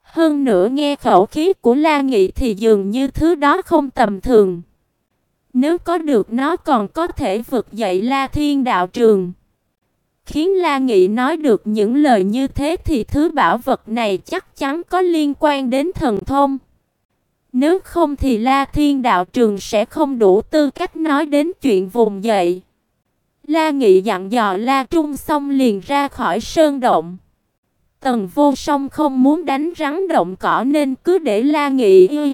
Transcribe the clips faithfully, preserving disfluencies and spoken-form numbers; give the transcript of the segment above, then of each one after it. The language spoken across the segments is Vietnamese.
Hơn nữa nghe khẩu khí của La Nghị thì dường như thứ đó không tầm thường. Nếu có được nó còn có thể vực dậy La Thiên đạo trường. Khiến La Nghị nói được những lời như thế thì thứ bảo vật này chắc chắn có liên quan đến thần thông. Nếu không thì La Thiên đạo trường sẽ không đủ tư cách nói đến chuyện vùng dậy. La Nghị dặn dò La Trung xong liền ra khỏi sơn động. Tần Vô Song không muốn đánh rắn động cỏ nên cứ để La Nghị y.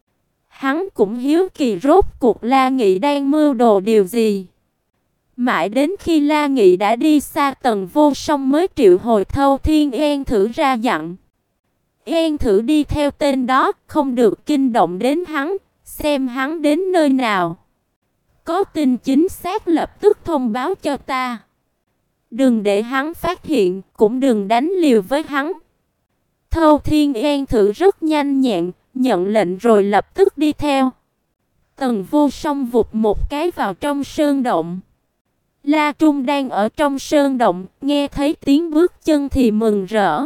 Hắn cũng hiếu kỳ rốt cuộc La Nghị đang mưu đồ điều gì. Mãi đến khi La Nghị đã đi xa Tần Vô Song mới triệu hồi Thâu Thiên Yên Thử ra dặn. Yên Thử đi theo tên đó, không được kinh động đến hắn, xem hắn đến nơi nào. Có tin chính xác lập tức thông báo cho ta. Đừng để hắn phát hiện, cũng đừng đánh liều với hắn. Thâu Thiên Yên Thử rất nhanh nhẹn, nhận lệnh rồi lập tức đi theo. Tần Vô Song vụt một cái vào trong sơn động. La Trung đang ở trong sơn động, nghe thấy tiếng bước chân thì mừng rỡ.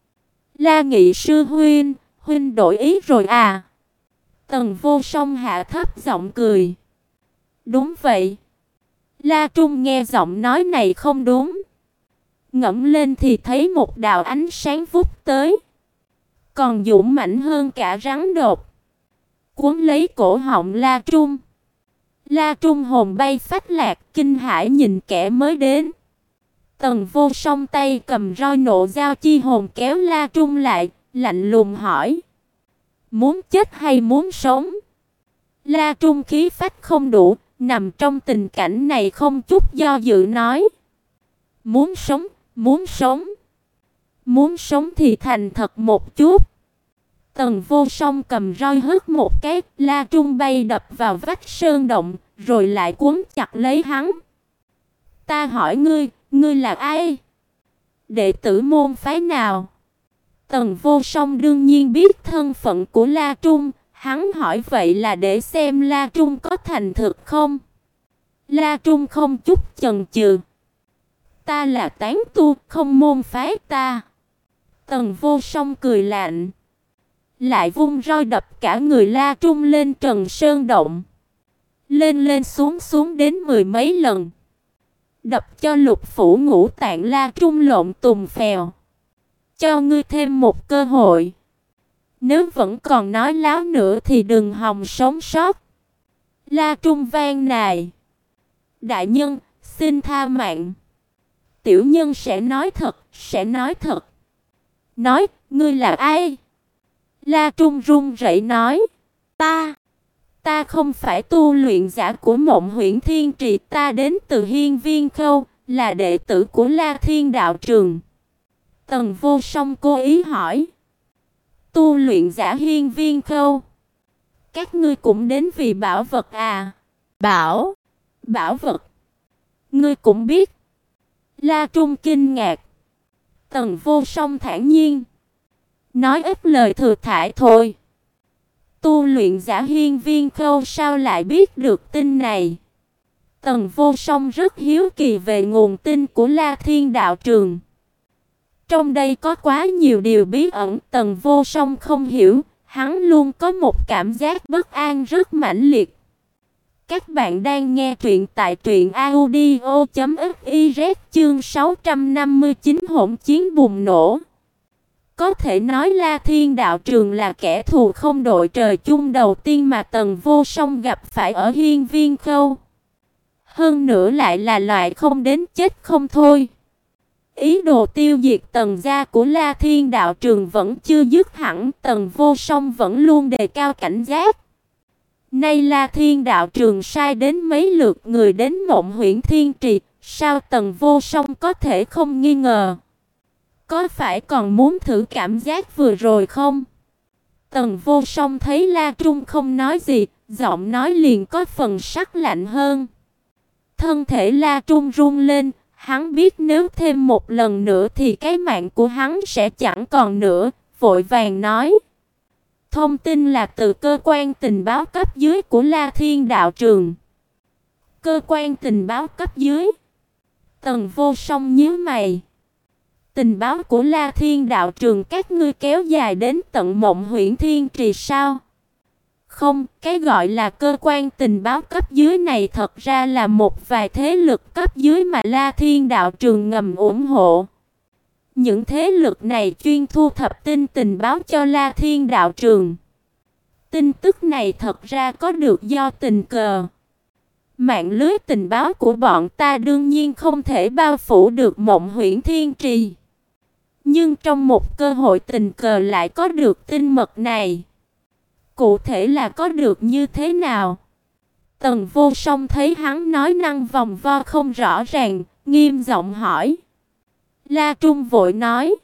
La Nghị sư huynh, huynh đổi ý rồi à? Tần Vô Song hạ thấp giọng cười. Đúng vậy. La Trung nghe giọng nói này không đúng. Ngẩng lên thì thấy một đạo ánh sáng vút tới. Còn dũng mãnh hơn cả rắn đột. Cuốn lấy cổ họng La Trung. La Trung hồn bay phách lạc, kinh hãi nhìn kẻ mới đến. Tần Vô Song tay cầm roi nộ dao chi hồn kéo La Trung lại, lạnh lùng hỏi. Muốn chết hay muốn sống? La Trung khí phách không đủ, nằm trong tình cảnh này không chút do dự nói. Muốn sống, muốn sống. Muốn sống thì thành thật một chút. Tần Vô Song cầm roi hất một cái, La Trung bay đập vào vách sơn động, rồi lại cuốn chặt lấy hắn. Ta hỏi ngươi, ngươi là ai? Đệ tử môn phái nào? Tần Vô Song đương nhiên biết thân phận của La Trung, hắn hỏi vậy là để xem La Trung có thành thực không. La Trung không chút chần chừ. Ta là tán tu, không môn phái ta. Tần Vô Song cười lạnh. Lại vung roi đập cả người La Trung lên trần sơn động. Lên lên xuống xuống đến mười mấy lần. Đập cho lục phủ ngũ tạng La Trung lộn tùng phèo. Cho ngươi thêm một cơ hội. Nếu vẫn còn nói láo nữa thì đừng hòng sống sót. La Trung van nài. Đại nhân, xin tha mạng. Tiểu nhân sẽ nói thật, sẽ nói thật. Nói, ngươi là ai? La Trung run rẩy nói. Ta, ta không phải tu luyện giả của Mộng Huyễn Thiên Trì, ta đến từ Hiên Viên Khâu, là đệ tử của La Thiên đạo trường. Tần Vô Song cố ý hỏi. Tu luyện giả Hiên Viên Khâu? Các ngươi cũng đến vì bảo vật à? Bảo? Bảo vật? Ngươi cũng biết? La Trung kinh ngạc. Tần Vô Song thản nhiên. Nói ít lời thừa thãi thôi. Tu luyện giả Hiên Viên Khâu sao lại biết được tin này? Tần Vô Song rất hiếu kỳ về nguồn tin của La Thiên đạo trường. Trong đây có quá nhiều điều bí ẩn, Tần Vô Song không hiểu, hắn luôn có một cảm giác bất an rất mãnh liệt. Các bạn đang nghe truyện tại truyện audio chấm fiz chương sáu trăm năm mươi chín hỗn chiến bùng nổ. Có thể nói La Thiên đạo trường là kẻ thù không đội trời chung đầu tiên mà Tần Vô Song gặp phải ở Hiên Viên Khâu. Hơn nữa lại là loại không đến chết không thôi. Ý đồ tiêu diệt Tần gia của La Thiên đạo trường vẫn chưa dứt hẳn, Tần Vô Song vẫn luôn đề cao cảnh giác. Nay La Thiên đạo trường sai đến mấy lượt người đến Mộng Huyễn Thiên Trì, sao Tần Vô Song có thể không nghi ngờ? Có phải còn muốn thử cảm giác vừa rồi không? Tần Vô Song thấy La Trung không nói gì, giọng nói liền có phần sắc lạnh hơn. Thân thể La Trung run lên, hắn biết nếu thêm một lần nữa thì cái mạng của hắn sẽ chẳng còn nữa, vội vàng nói. Thông tin là từ cơ quan tình báo cấp dưới của La Thiên đạo trường. Cơ quan tình báo cấp dưới? Tần Vô Song nhíu mày. Tình báo của La Thiên đạo trường các ngươi kéo dài đến tận Mộng Huyễn Thiên Trì sao? Không, cái gọi là cơ quan tình báo cấp dưới này thật ra là một vài thế lực cấp dưới mà La Thiên đạo trường ngầm ủng hộ. Những thế lực này chuyên thu thập tin tình báo cho La Thiên đạo trường. Tin tức này thật ra có được do tình cờ. Mạng lưới tình báo của bọn ta đương nhiên không thể bao phủ được Mộng Huyễn Thiên Trì. Nhưng trong một cơ hội tình cờ lại có được tin mật này. Cụ thể là có được như thế nào? Tần Vô Song thấy hắn nói năng vòng vo không rõ ràng, nghiêm giọng hỏi. La Trung vội nói.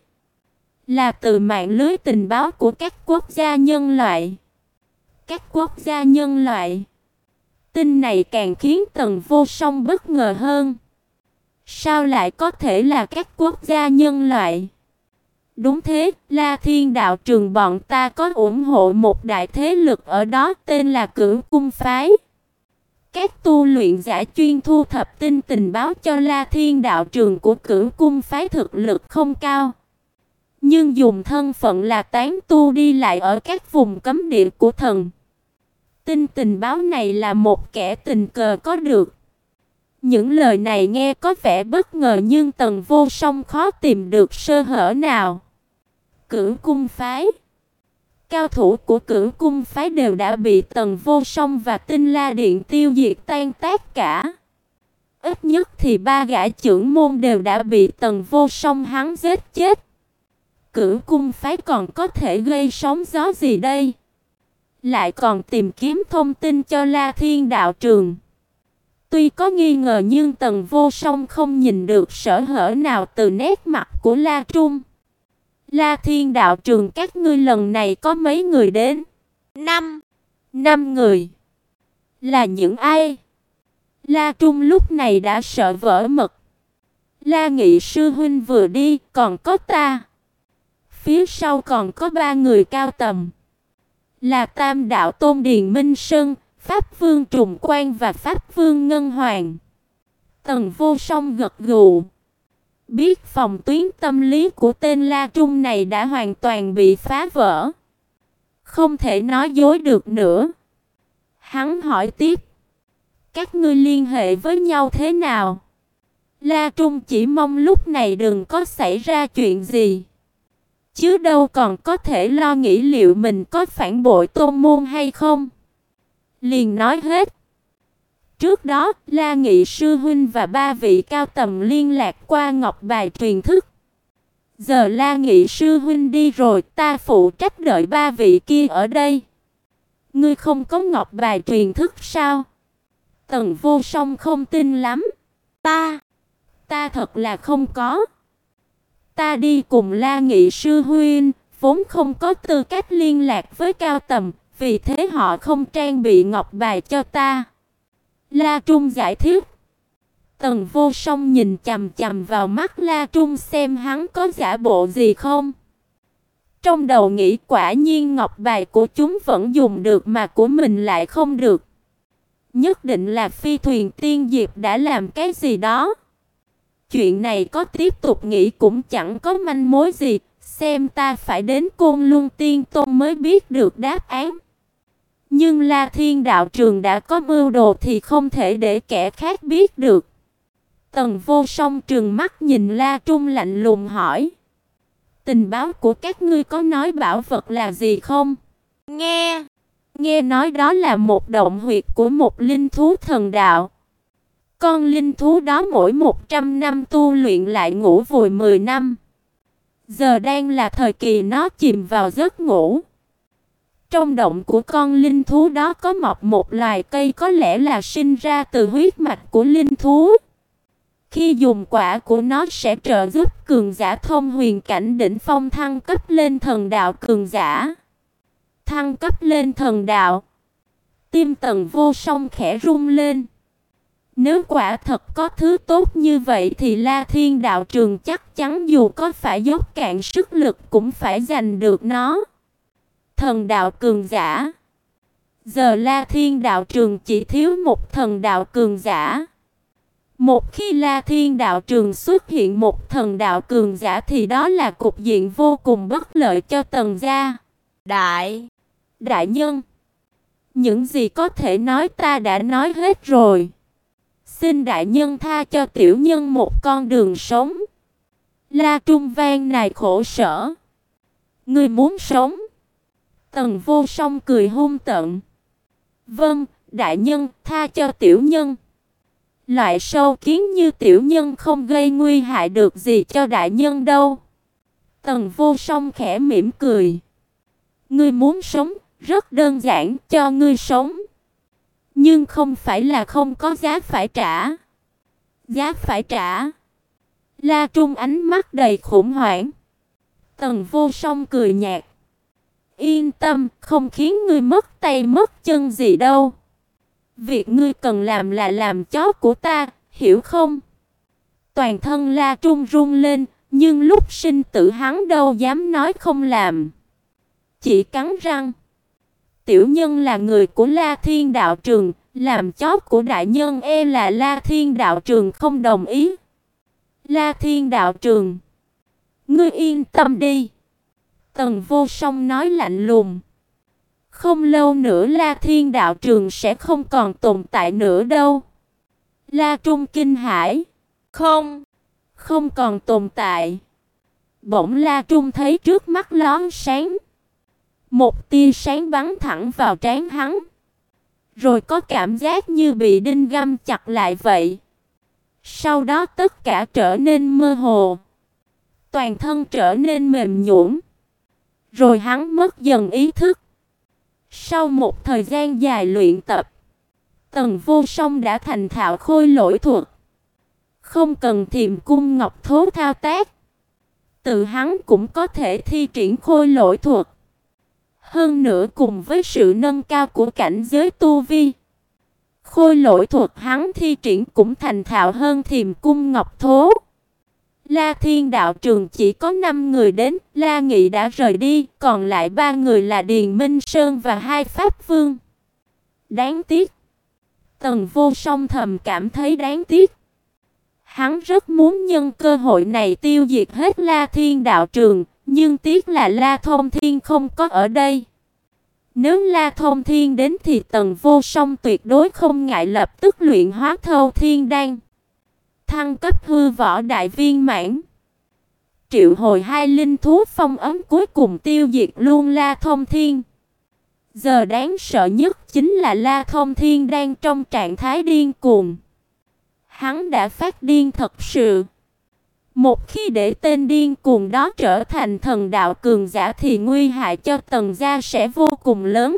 Là từ mạng lưới tình báo của các quốc gia nhân loại. Các quốc gia nhân loại. Tin này càng khiến Tần Vô Song bất ngờ hơn. Sao lại có thể là các quốc gia nhân loại? Đúng thế, La Thiên đạo trường bọn ta có ủng hộ một đại thế lực ở đó tên là Cửu Cung phái. Các tu luyện giả chuyên thu thập tin tình báo cho La Thiên đạo trường của Cửu Cung phái thực lực không cao. Nhưng dùng thân phận là tán tu đi lại ở các vùng cấm địa của thần. Tin tình báo này là một kẻ tình cờ có được. Những lời này nghe có vẻ bất ngờ nhưng Tần Vô Song khó tìm được sơ hở nào. Cửu Cung phái. Cao thủ của Cửu Cung phái đều đã bị Tần Vô Song và Tinh La Điện tiêu diệt tan tác cả. Ít nhất thì ba gã trưởng môn đều đã bị Tần Vô Song hắn giết chết. Cửu Cung phái còn có thể gây sóng gió gì đây? Lại còn tìm kiếm thông tin cho La Thiên đạo trường. Tuy có nghi ngờ nhưng Tần Vô Song không nhìn được sở hở nào từ nét mặt của La Trung. La Thiên đạo trường các ngươi lần này có mấy người đến? Năm. Năm người. Là những ai? La Trung lúc này đã sợ vỡ mật. La Nghị sư huynh vừa đi, còn có ta. Phía sau còn có ba người cao tầm. Là Tam đạo tôn Điền Minh Sơn, Pháp Vương Trùng Quang và Pháp Vương Ngân Hoàng. Tần Vô Song gật gù. Biết phòng tuyến tâm lý của tên La Trung này đã hoàn toàn bị phá vỡ. Không thể nói dối được nữa. Hắn hỏi tiếp. Các ngươi liên hệ với nhau thế nào? La Trung chỉ mong lúc này đừng có xảy ra chuyện gì. Chứ đâu còn có thể lo nghĩ liệu mình có phản bội tôn môn hay không. Liền nói hết. Trước đó, La Nghị sư huynh và ba vị cao tầm liên lạc qua ngọc bài truyền thức. Giờ La Nghị sư huynh đi rồi, ta phụ trách đợi ba vị kia ở đây. Ngươi không có ngọc bài truyền thức sao? Tần Vô Song không tin lắm. Ta, ta thật là không có. Ta đi cùng La Nghị sư huynh, vốn không có tư cách liên lạc với cao tầm, vì thế họ không trang bị ngọc bài cho ta. La Trung giải thích. Tần Vô Song nhìn chằm chằm vào mắt La Trung xem hắn có giả bộ gì không. Trong đầu nghĩ quả nhiên ngọc bài của chúng vẫn dùng được mà của mình lại không được. Nhất định là phi thuyền tiên diệp đã làm cái gì đó. Chuyện này có tiếp tục nghĩ cũng chẳng có manh mối gì, xem ta phải đến Côn Luân Tiên Tôn mới biết được đáp án. Nhưng La Thiên đạo trường đã có mưu đồ thì không thể để kẻ khác biết được. Tần Vô Song trừng mắt nhìn La Trung lạnh lùng hỏi. Tình báo của các ngươi có nói bảo vật là gì không? Nghe. Nghe nói đó là một động huyệt của một linh thú thần đạo. Con linh thú đó mỗi một trăm năm tu luyện lại ngủ vùi mười năm. Giờ đang là thời kỳ nó chìm vào giấc ngủ. Trong động của con linh thú đó có mọc một loài cây có lẽ là sinh ra từ huyết mạch của linh thú. Khi dùng quả của nó sẽ trợ giúp cường giả thông huyền cảnh đỉnh phong thăng cấp lên thần đạo cường giả. Thăng cấp lên thần đạo. Tim Tần Vô Song khẽ rung lên. Nếu quả thật có thứ tốt như vậy thì La Thiên đạo trường chắc chắn dù có phải dốc cạn sức lực cũng phải giành được nó. Thần đạo cường giả. Giờ La Thiên đạo trường chỉ thiếu một thần đạo cường giả. Một khi La Thiên đạo trường xuất hiện một thần đạo cường giả thì đó là cục diện vô cùng bất lợi cho Tần gia. Đại, đại nhân, những gì có thể nói ta đã nói hết rồi. Xin đại nhân tha cho tiểu nhân một con đường sống. La Trung Vang này khổ sở. Ngươi muốn sống? Tần Vô Song cười hung tợn. Vâng, đại nhân, tha cho tiểu nhân. Loại sâu kiến như tiểu nhân không gây nguy hại được gì cho đại nhân đâu. Tần Vô Song khẽ mỉm cười. Ngươi muốn sống, rất đơn giản, cho ngươi sống. Nhưng không phải là không có giá phải trả. Giá phải trả. La Trung ánh mắt đầy khủng hoảng. Tần Vô Song cười nhạt. Yên tâm, không khiến ngươi mất tay mất chân gì đâu. Việc ngươi cần làm là làm chó của ta, hiểu không? Toàn thân La Trung run lên, nhưng lúc sinh tử hắn đâu dám nói không làm. Chỉ cắn răng. Tiểu nhân là người của La Thiên đạo trường, làm chó của đại nhân e là La Thiên đạo trường không đồng ý. La Thiên đạo trường, ngươi yên tâm đi. Tần Vô Song nói lạnh lùng. Không lâu nữa La Thiên đạo trường sẽ không còn tồn tại nữa đâu. La Trung kinh hãi. Không, không còn tồn tại. Bỗng La Trung thấy trước mắt lóe sáng. Một tia sáng bắn thẳng vào trán hắn. Rồi có cảm giác như bị đinh găm chặt lại vậy. Sau đó tất cả trở nên mơ hồ. Toàn thân trở nên mềm nhũn. Rồi hắn mất dần ý thức. Sau một thời gian dài luyện tập, Tần Vô Song đã thành thạo khôi lỗi thuật. Không cần Thiềm Cung Ngọc Thố thao tác, tự hắn cũng có thể thi triển khôi lỗi thuật. Hơn nữa cùng với sự nâng cao của cảnh giới tu vi, khôi lỗi thuật hắn thi triển cũng thành thạo hơn Thiềm Cung Ngọc Thố. La Thiên đạo trường chỉ có năm người đến, La Nghị đã rời đi, còn lại ba người là Điền Minh Sơn và hai pháp vương. Đáng tiếc. Tần Vô Song thầm cảm thấy đáng tiếc. Hắn rất muốn nhân cơ hội này tiêu diệt hết La Thiên đạo trường, nhưng tiếc là La Thông Thiên không có ở đây. Nếu La Thông Thiên đến thì Tần Vô Song tuyệt đối không ngại lập tức luyện hóa Thâu Thiên Đan, thăng cấp hư võ đại viên mãn, triệu hồi hai linh thú phong ấn cuối cùng tiêu diệt luôn La Thông Thiên. Giờ đáng sợ nhất chính là La Thông Thiên đang trong trạng thái điên cuồng. Hắn đã phát điên thật sự. Một khi để tên điên cuồng đó trở thành thần đạo cường giả thì nguy hại cho Tần gia sẽ vô cùng lớn.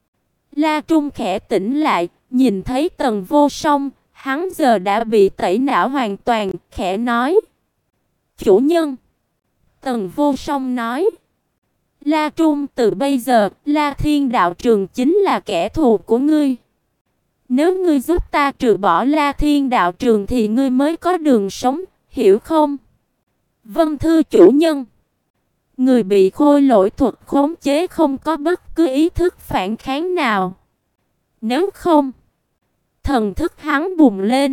La Trung khẽ tỉnh lại, nhìn thấy Tần Vô Song, hắn giờ đã bị tẩy não hoàn toàn, khẽ nói. Chủ nhân. Tần Vô Song nói. La Trung, từ bây giờ, La Thiên đạo trường chính là kẻ thù của ngươi. Nếu ngươi giúp ta trừ bỏ La Thiên đạo trường thì ngươi mới có đường sống, hiểu không? Vâng thưa chủ nhân. Người bị khôi lỗi thuật khống chế không có bất cứ ý thức phản kháng nào. Nếu không, thần thức hắn bùng lên,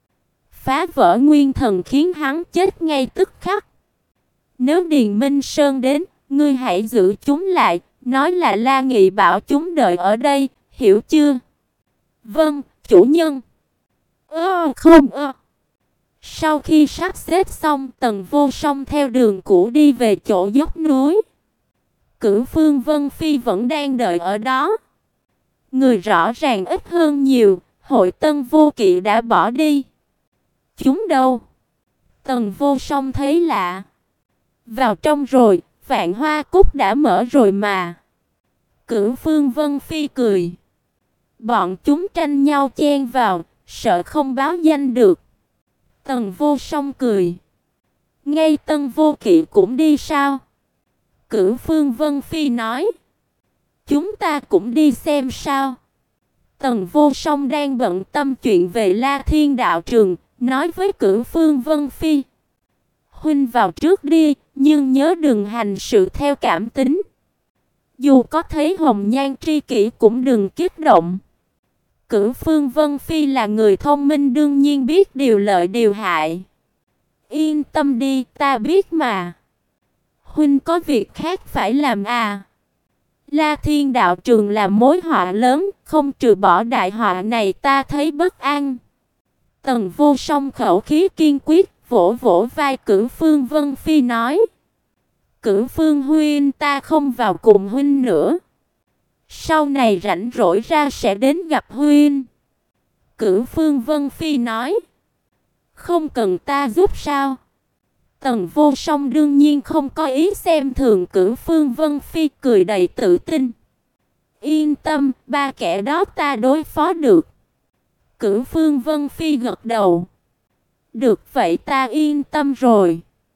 phá vỡ nguyên thần khiến hắn chết ngay tức khắc. Nếu Điền Minh Sơn đến, ngươi hãy giữ chúng lại, nói là La Nghị bảo chúng đợi ở đây, hiểu chưa? Vâng, chủ nhân. Ơ không ơ. Sau khi sắp xếp xong, Tần Vô Song theo đường cũ đi về chỗ dốc núi. Cửu Phương Vân Phi vẫn đang đợi ở đó. Người rõ ràng ít hơn nhiều, Hội Tân Vô Kỵ đã bỏ đi. Chúng đâu? Tần Vô Song thấy lạ. Vào trong rồi, Vạn Hoa Cúc đã mở rồi mà. Cửu Phương Vân Phi cười. Bọn chúng tranh nhau chen vào, sợ không báo danh được. Tần Vô Song cười. Ngay Tân Vô Kỵ cũng đi sao? Cửu Phương Vân Phi nói. Chúng ta cũng đi xem sao. Tần Vô Song đang bận tâm chuyện về La Thiên đạo trường, nói với Cửu Phương Vân Phi. Huynh vào trước đi, nhưng nhớ đừng hành sự theo cảm tính. Dù có thấy hồng nhan tri kỷ cũng đừng kích động. Cửu Phương Vân Phi là người thông minh đương nhiên biết điều lợi điều hại. Yên tâm đi, ta biết mà. Huynh có việc khác phải làm à? La Thiên đạo trường là mối họa lớn, không trừ bỏ đại họa này ta thấy bất an. Tần Vô Song khẩu khí kiên quyết, vỗ vỗ vai Cửu Phương Vân Phi nói: Cửu Phương huynh, ta không vào cùng huynh nữa. Sau này rảnh rỗi ra sẽ đến gặp huynh. Cửu Phương Vân Phi nói: Không cần ta giúp sao? Tần Vô Song đương nhiên không có ý xem thường Cửu Phương Vân Phi, cười đầy tự tin. Yên tâm, ba kẻ đó ta đối phó được. Cửu Phương Vân Phi gật đầu. Được vậy ta yên tâm rồi.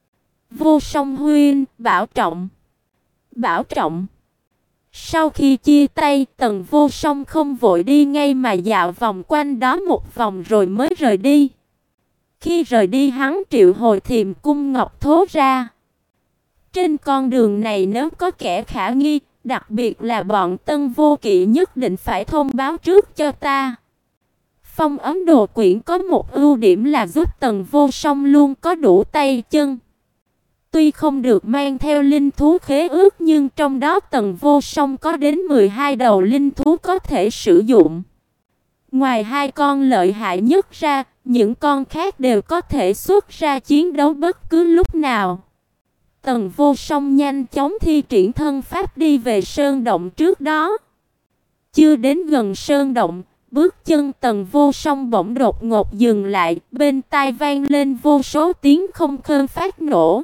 Vô Song huynh, bảo trọng. Bảo trọng. Sau khi chia tay, Tần Vô Song không vội đi ngay mà dạo vòng quanh đó một vòng rồi mới rời đi. Khi rời đi hắn triệu hồi Thiềm Cung Ngọc Thố ra. Trên con đường này nếu có kẻ khả nghi, đặc biệt là bọn Tân Vô Kỵ, nhất định phải thông báo trước cho ta. Phong ấn đồ quyển có một ưu điểm là giúp Tần Vô Song luôn có đủ tay chân. Tuy không được mang theo linh thú khế ước nhưng trong đó Tần Vô Song có đến mười hai đầu linh thú có thể sử dụng. Ngoài hai con lợi hại nhất ra, những con khác đều có thể xuất ra chiến đấu bất cứ lúc nào. Tần Vô Song nhanh chóng thi triển thân pháp đi về sơn động trước đó. Chưa đến gần sơn động, bước chân Tần Vô Song bỗng đột ngột dừng lại, bên tai vang lên vô số tiếng không khơi phát nổ.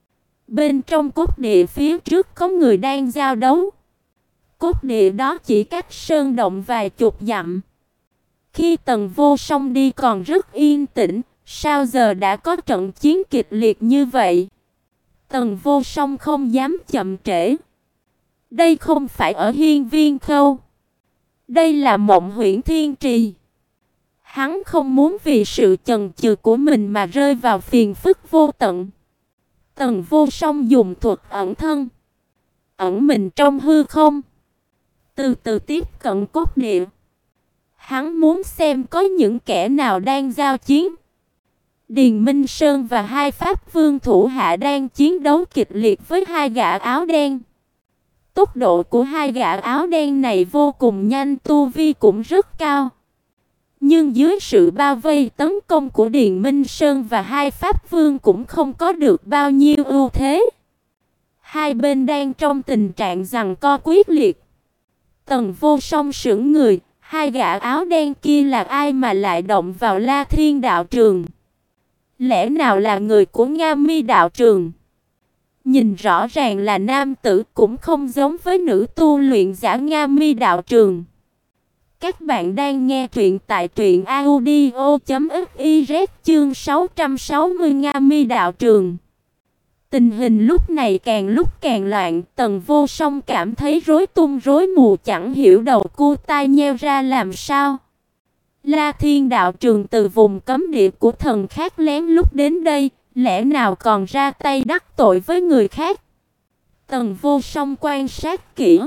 Bên trong cốt địa phía trước có người đang giao đấu. Cốt địa đó chỉ cách sơn động vài chục dặm. Khi Tần Vô Song đi còn rất yên tĩnh, sao giờ đã có trận chiến kịch liệt như vậy? Tần Vô Song không dám chậm trễ. Đây không phải ở Hiên Viên Khâu. Đây là Mộng Huyễn Thiên Trì. Hắn không muốn vì sự chần chừ của mình mà rơi vào phiền phức vô tận. Tần Vô Song dùng thuật ẩn thân, ẩn mình trong hư không, từ từ tiếp cận cốt địa. Hắn muốn xem có những kẻ nào đang giao chiến. Điền Minh Sơn và hai pháp vương thủ hạ đang chiến đấu kịch liệt với hai gã áo đen. Tốc độ của hai gã áo đen này vô cùng nhanh, tu vi cũng rất cao. Nhưng dưới sự bao vây tấn công của Điền Minh Sơn và hai pháp vương cũng không có được bao nhiêu ưu thế. Hai bên đang trong tình trạng giằng co quyết liệt. Tần Vô Song sững người, hai gã áo đen kia là ai mà lại động vào La Thiên đạo trường? Lẽ nào là người của Nga Mi đạo trường? Nhìn rõ ràng là nam tử, cũng không giống với nữ tu luyện giả Nga Mi đạo trường. Các bạn đang nghe truyện tại truyện audio chấm fiz chương sáu trăm sáu mươi Nga Mi đạo trường. Tình hình lúc này càng lúc càng loạn, Tần Vô Song cảm thấy rối tung rối mù, chẳng hiểu đầu cua tai nheo ra làm sao. La Thiên đạo trường từ vùng cấm địa của thần khác lén lút đến đây, lẽ nào còn ra tay đắc tội với người khác? Tần Vô Song quan sát kỹ.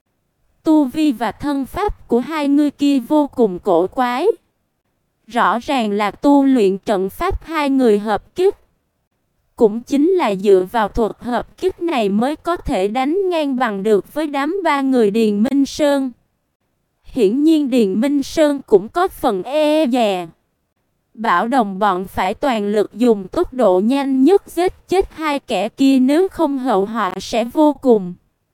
Tu vi và thân pháp của hai người kia vô cùng cổ quái. Rõ ràng là tu luyện trận pháp hai người hợp kích. Cũng chính là dựa vào thuật hợp kích này mới có thể đánh ngang bằng được với đám ba người Điền Minh Sơn. Hiển nhiên Điền Minh Sơn cũng có phần e dè. Bảo đồng bọn phải toàn lực dùng tốc độ nhanh nhất giết chết hai kẻ kia, nếu không hậu họa sẽ vô cùng.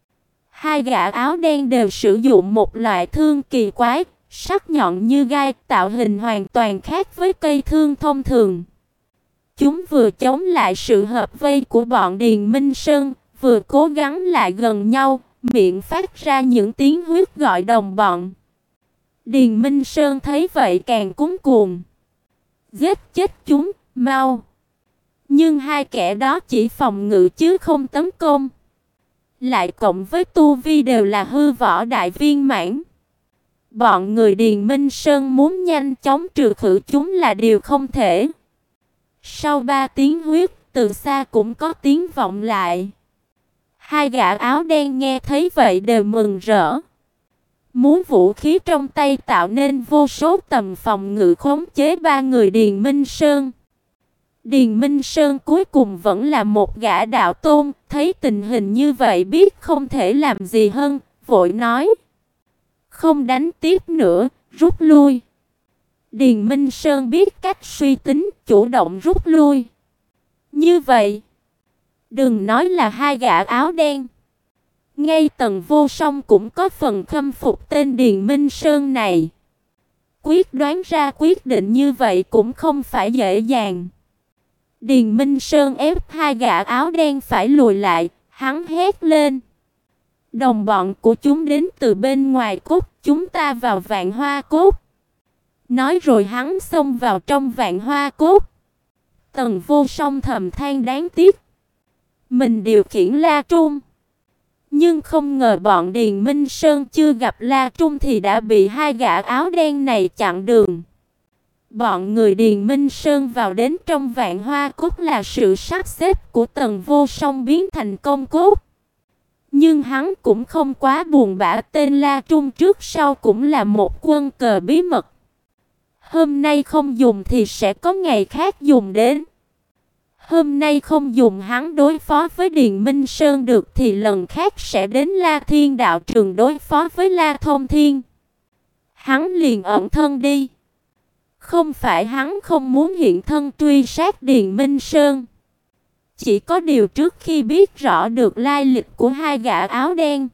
Hai gã áo đen đều sử dụng một loại thương kỳ quái, sắc nhọn như gai, tạo hình hoàn toàn khác với cây thương thông thường. Chúng vừa chống lại sự hợp vây của bọn Điền Minh Sơn, vừa cố gắng lại gần nhau, miệng phát ra những tiếng huyết gọi đồng bọn. Điền Minh Sơn thấy vậy càng cuống cuồng. Giết chết chúng, mau! Nhưng hai kẻ đó chỉ phòng ngự chứ không tấn công. Lại cộng với tu vi đều là hư võ đại viên mãn. Bọn người Điền Minh Sơn muốn nhanh chóng trừ khử chúng là điều không thể. Sau ba tiếng huyết, từ xa cũng có tiếng vọng lại. Hai gã áo đen nghe thấy vậy đều mừng rỡ. Múa vũ khí trong tay tạo nên vô số tầm phòng ngự khống chế ba người Điền Minh Sơn. Điền Minh Sơn cuối cùng vẫn là một gã đạo tôn, thấy tình hình như vậy biết không thể làm gì hơn, vội nói: không đánh tiếp nữa, rút lui. Điền Minh Sơn biết cách suy tính, chủ động rút lui. Như vậy, đừng nói là hai gã áo đen, ngay Tần Vô Song cũng có phần khâm phục tên Điền Minh Sơn này. Quyết đoán ra quyết định như vậy cũng không phải dễ dàng. Điền Minh Sơn ép hai gã áo đen phải lùi lại, hắn hét lên: đồng bọn của chúng đến từ bên ngoài cốt, chúng ta vào Vạn Hoa Cốt. Nói rồi hắn xông vào trong Vạn Hoa Cốt. Tần Vô Song thầm than đáng tiếc, mình điều khiển La Trung, nhưng không ngờ bọn Điền Minh Sơn chưa gặp La Trung thì đã bị hai gã áo đen này chặn đường. Bọn người Điền Minh Sơn vào đến trong Vạn Hoa Cốt là sự sắp xếp của Tần Vô Song biến thành công cốt. Nhưng hắn cũng không quá buồn bã, tên La Trung trước sau cũng là một quân cờ bí mật. Hôm nay không dùng thì sẽ có ngày khác dùng đến. Hôm nay không dùng hắn đối phó với Điền Minh Sơn được thì lần khác sẽ đến La Thiên đạo trường đối phó với La Thông Thiên. Hắn liền ẩn thân đi. Không phải hắn không muốn hiện thân truy sát Điền Minh Sơn. Chỉ có điều trước khi biết rõ được lai lịch của hai gã áo đen,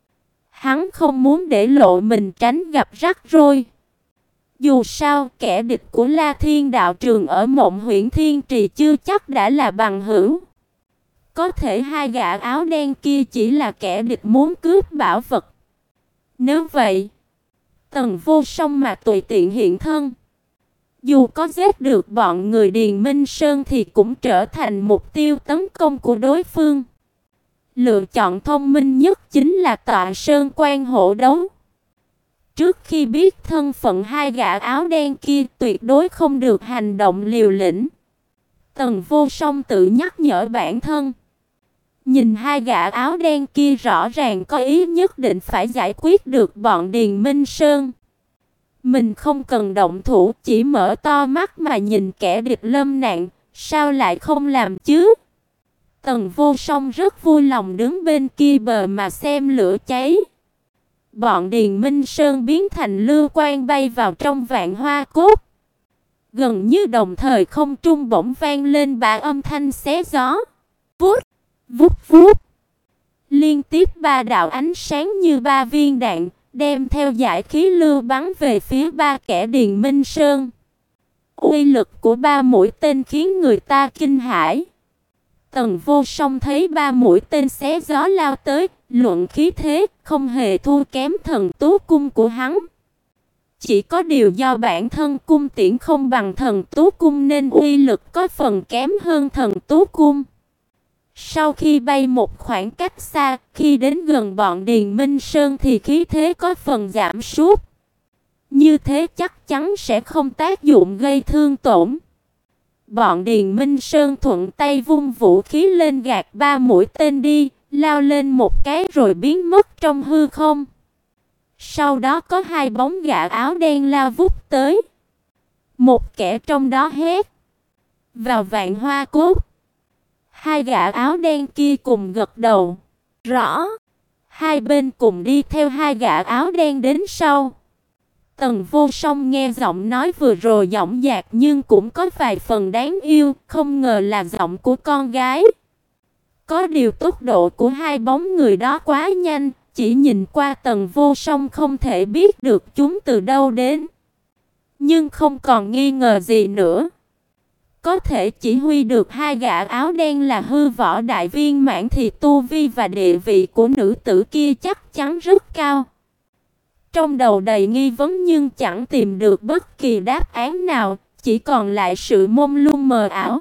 hắn không muốn để lộ mình tránh gặp rắc rối. Dù sao, kẻ địch của La Thiên đạo trường ở Mộng Huyễn Thiên Trì chưa chắc đã là bằng hữu. Có thể hai gã áo đen kia chỉ là kẻ địch muốn cướp bảo vật. Nếu vậy, Tần Vô Song mà tùy tiện hiện thân, dù có giết được bọn người Điền Minh Sơn thì cũng trở thành mục tiêu tấn công của đối phương. Lựa chọn thông minh nhất chính là tọa sơn quan hộ đấu. Trước khi biết thân phận hai gã áo đen kia, tuyệt đối không được hành động liều lĩnh. Tần Vô Song tự nhắc nhở bản thân. Nhìn hai gã áo đen kia rõ ràng có ý nhất định phải giải quyết được bọn Điền Minh Sơn. Mình không cần động thủ, chỉ mở to mắt mà nhìn kẻ địch lâm nạn, sao lại không làm chứ? Tần Vô Song rất vui lòng đứng bên kia bờ mà xem lửa cháy. Bọn Điền Minh Sơn biến thành lưu quang bay vào trong Vạn Hoa Cốt. Gần như đồng thời không trung bỗng vang lên ba âm thanh xé gió. Vút, vút vút. Liên tiếp ba đạo ánh sáng như ba viên đạn, đem theo dải khí lưu bắn về phía ba kẻ Điền Minh Sơn. Uy lực của ba mũi tên khiến người ta kinh hãi. Tần Vô Song thấy ba mũi tên xé gió lao tới, luận khí thế không hề thua kém thần tú cung của hắn. Chỉ có điều do bản thân cung tiễn không bằng thần tú cung nên uy lực có phần kém hơn thần tú cung. Sau khi bay một khoảng cách xa, khi đến gần bọn Điền Minh Sơn thì khí thế có phần giảm sút. Như thế chắc chắn sẽ không tác dụng gây thương tổn. Bọn Điền Minh Sơn thuận tay vung vũ khí lên gạt ba mũi tên đi, lao lên một cái rồi biến mất trong hư không. Sau đó có hai bóng gã áo đen lao vút tới. Một kẻ trong đó hét: vào Vạn Hoa Cốt. Hai gã áo đen kia cùng gật đầu. Rõ. Hai bên cùng đi theo hai gã áo đen đến sau. Tần Vô Song nghe giọng nói vừa rồi giọng dạc nhưng cũng có vài phần đáng yêu, không ngờ là giọng của con gái. Có điều tốc độ của hai bóng người đó quá nhanh, chỉ nhìn qua Tần Vô Song không thể biết được chúng từ đâu đến. Nhưng không còn nghi ngờ gì nữa. Có thể chỉ huy được hai gã áo đen là hư võ đại viên mãn thì tu vi và địa vị của nữ tử kia chắc chắn rất cao. Trong đầu đầy nghi vấn nhưng chẳng tìm được bất kỳ đáp án nào, chỉ còn lại sự mông lung mờ ảo.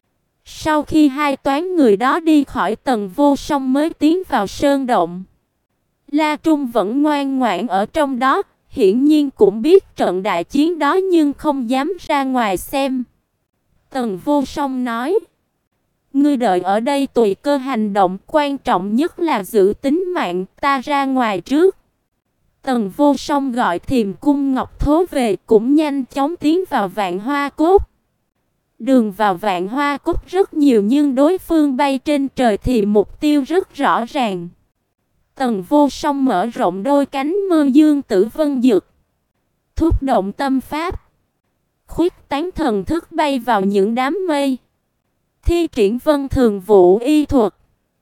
Sau khi hai toán người đó đi khỏi, Tần Vô Song mới tiến vào sơn động. La Trung vẫn ngoan ngoãn ở trong đó, hiển nhiên cũng biết trận đại chiến đó nhưng không dám ra ngoài xem. Tần Vô Song nói: ngươi đợi ở đây tùy cơ hành động, quan trọng nhất là giữ tính mạng, ta ra ngoài trước. Tần Vô Song gọi Thiềm Cung Ngọc Thố về, cũng nhanh chóng tiến vào Vạn Hoa Cốt. Đường vào Vạn Hoa Cốt rất nhiều nhưng đối phương bay trên trời thì mục tiêu rất rõ ràng. Tần Vô Song mở rộng đôi cánh Mơ Dương Tử Vân Dực, thúc động tâm pháp, khuyết tán thần thức bay vào những đám mây, thi triển Vân Thường Vũ y thuật.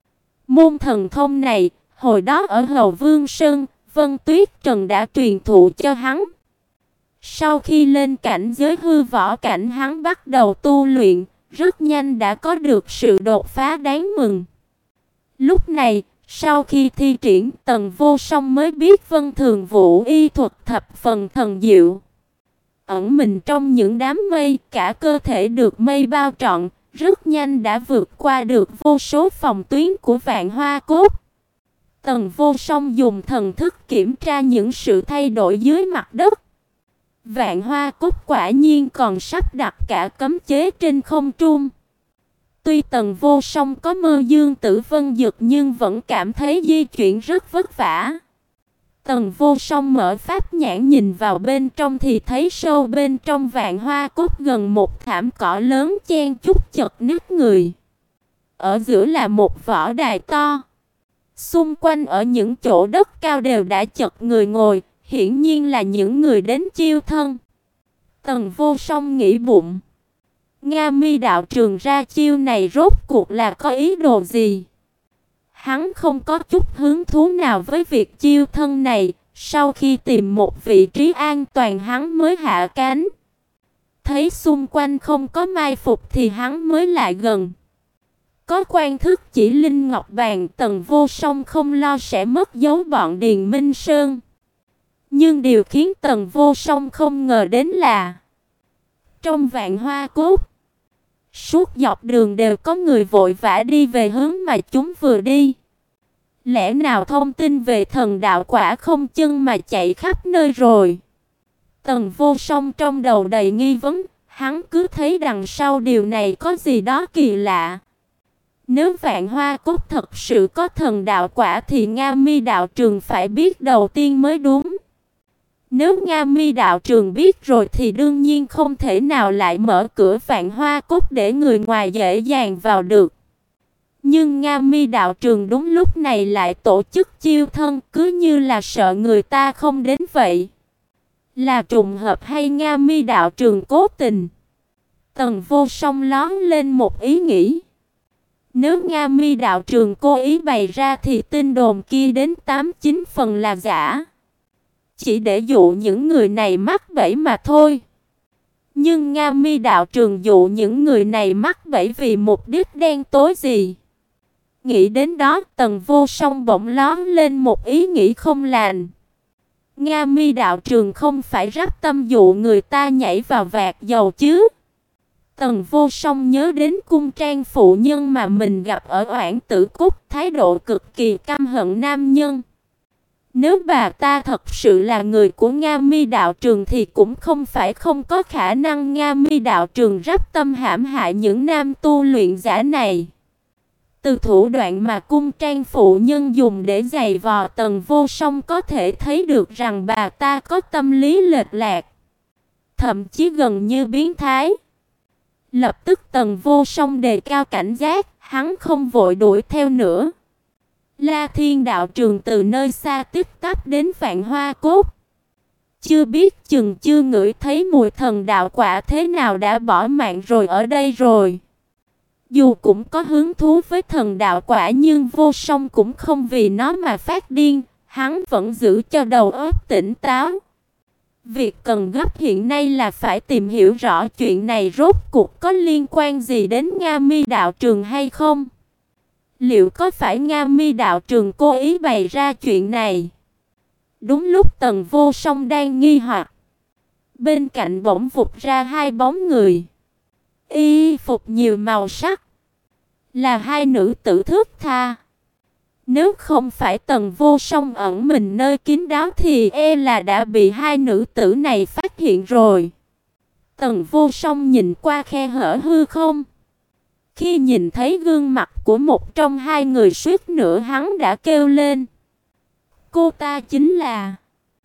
Môn thần thông này, hồi đó ở Hầu Vương Sơn, Vân Tuyết Trần đã truyền thụ cho hắn. Sau khi lên cảnh giới hư võ cảnh, hắn bắt đầu tu luyện, rất nhanh đã có được sự đột phá đáng mừng. Lúc này, sau khi thi triển, Tần Vô Song mới biết Vân Thường Vũ y thuật thập phần thần diệu. Ẩn mình trong những đám mây, cả cơ thể được mây bao trọn, rất nhanh đã vượt qua được vô số phòng tuyến của Vạn Hoa Cốt. Tần Vô Song dùng thần thức kiểm tra những sự thay đổi dưới mặt đất. Vạn Hoa Cốt quả nhiên còn sắp đặt cả cấm chế trên không trung. Tuy Tần Vô Song có Mơ Dương Tử Vân Dực nhưng vẫn cảm thấy di chuyển rất vất vả. Tần Vô Song mở pháp nhãn nhìn vào bên trong thì thấy sâu bên trong Vạn Hoa Cốt gần một thảm cỏ lớn chen chúc chật nứt người. Ở giữa là một võ đài to. Xung quanh ở những chỗ đất cao đều đã chật người ngồi, hiển nhiên là những người đến chiêu thân. Tần Vô Song nghĩ bụng, Nga Mi đạo trường ra chiêu này rốt cuộc là có ý đồ gì? Hắn không có chút hứng thú nào với việc chiêu thân này, sau khi tìm một vị trí an toàn hắn mới hạ cánh. Thấy xung quanh không có mai phục thì hắn mới lại gần. Có quan thức chỉ linh ngọc bàn, Tần Vô Song không lo sẽ mất dấu bọn Điền Minh Sơn. Nhưng điều khiến Tần Vô Song không ngờ đến là trong Vạn Hoa Cốt, suốt dọc đường đều có người vội vã đi về hướng mà chúng vừa đi. Lẽ nào thông tin về thần đạo quả không chân mà chạy khắp nơi rồi? Tần Vô Song trong đầu đầy nghi vấn, hắn cứ thấy đằng sau điều này có gì đó kỳ lạ. Nếu Vạn Hoa Cốt thật sự có thần đạo quả thì Nga Mi đạo trường phải biết đầu tiên mới đúng. Nếu Nga Mi đạo trường biết rồi thì đương nhiên không thể nào lại mở cửa Vạn Hoa Cốt để người ngoài dễ dàng vào được. Nhưng Nga Mi đạo trường đúng lúc này lại tổ chức chiêu thân, cứ như là sợ người ta không đến vậy. Là trùng hợp hay Nga Mi đạo trường cố tình? Tần Vô Song lóe lên một ý nghĩ. Nếu Nga Mi đạo trường cố ý bày ra thì tin đồn kia đến tám chín phần là giả. Chỉ để dụ những người này mắc bẫy mà thôi. Nhưng Nga Mi đạo trường dụ những người này mắc bẫy vì mục đích đen tối gì? Nghĩ đến đó, Tần Vô Song bỗng lóe lên một ý nghĩ không lành. Nga Mi đạo trường không phải rắp tâm dụ người ta nhảy vào vạc dầu chứ? Tần Vô Song nhớ đến cung trang phụ nhân mà mình gặp ở Oản Tử Cúc, thái độ cực kỳ căm hận nam nhân. Nếu bà ta thật sự là người của Nga Mi đạo trường thì cũng không phải không có khả năng Nga Mi đạo trường rắp tâm hãm hại những nam tu luyện giả này. Từ thủ đoạn mà cung trang phụ nhân dùng để giày vò Tần Vô Song có thể thấy được rằng bà ta có tâm lý lệch lạc, thậm chí gần như biến thái. Lập tức Tần Vô Song đề cao cảnh giác, hắn không vội đuổi theo nữa. La Thiên đạo trường từ nơi xa tiếp tắp đến Vạn Hoa Cốt. Chưa biết chừng chưa ngửi thấy mùi thần đạo quả thế nào đã bỏ mạng rồi ở đây rồi. Dù cũng có hứng thú với thần đạo quả nhưng Vô Song cũng không vì nó mà phát điên, hắn vẫn giữ cho đầu óc tỉnh táo. Việc cần gấp hiện nay là phải tìm hiểu rõ chuyện này rốt cuộc có liên quan gì đến Nga Mi đạo trường hay không. Liệu có phải Nga Mi đạo trường cố ý bày ra chuyện này? Đúng lúc Tần Vô Song đang nghi hoặc, bên cạnh bỗng vụt ra hai bóng người. Y phục nhiều màu sắc, là hai nữ tử thướt tha. Nếu không phải Tần Vô Song ẩn mình nơi kín đáo thì e là đã bị hai nữ tử này phát hiện rồi. Tần Vô Song nhìn qua khe hở hư không. Khi nhìn thấy gương mặt của một trong hai người suýt nữa hắn đã kêu lên. Cô ta chính là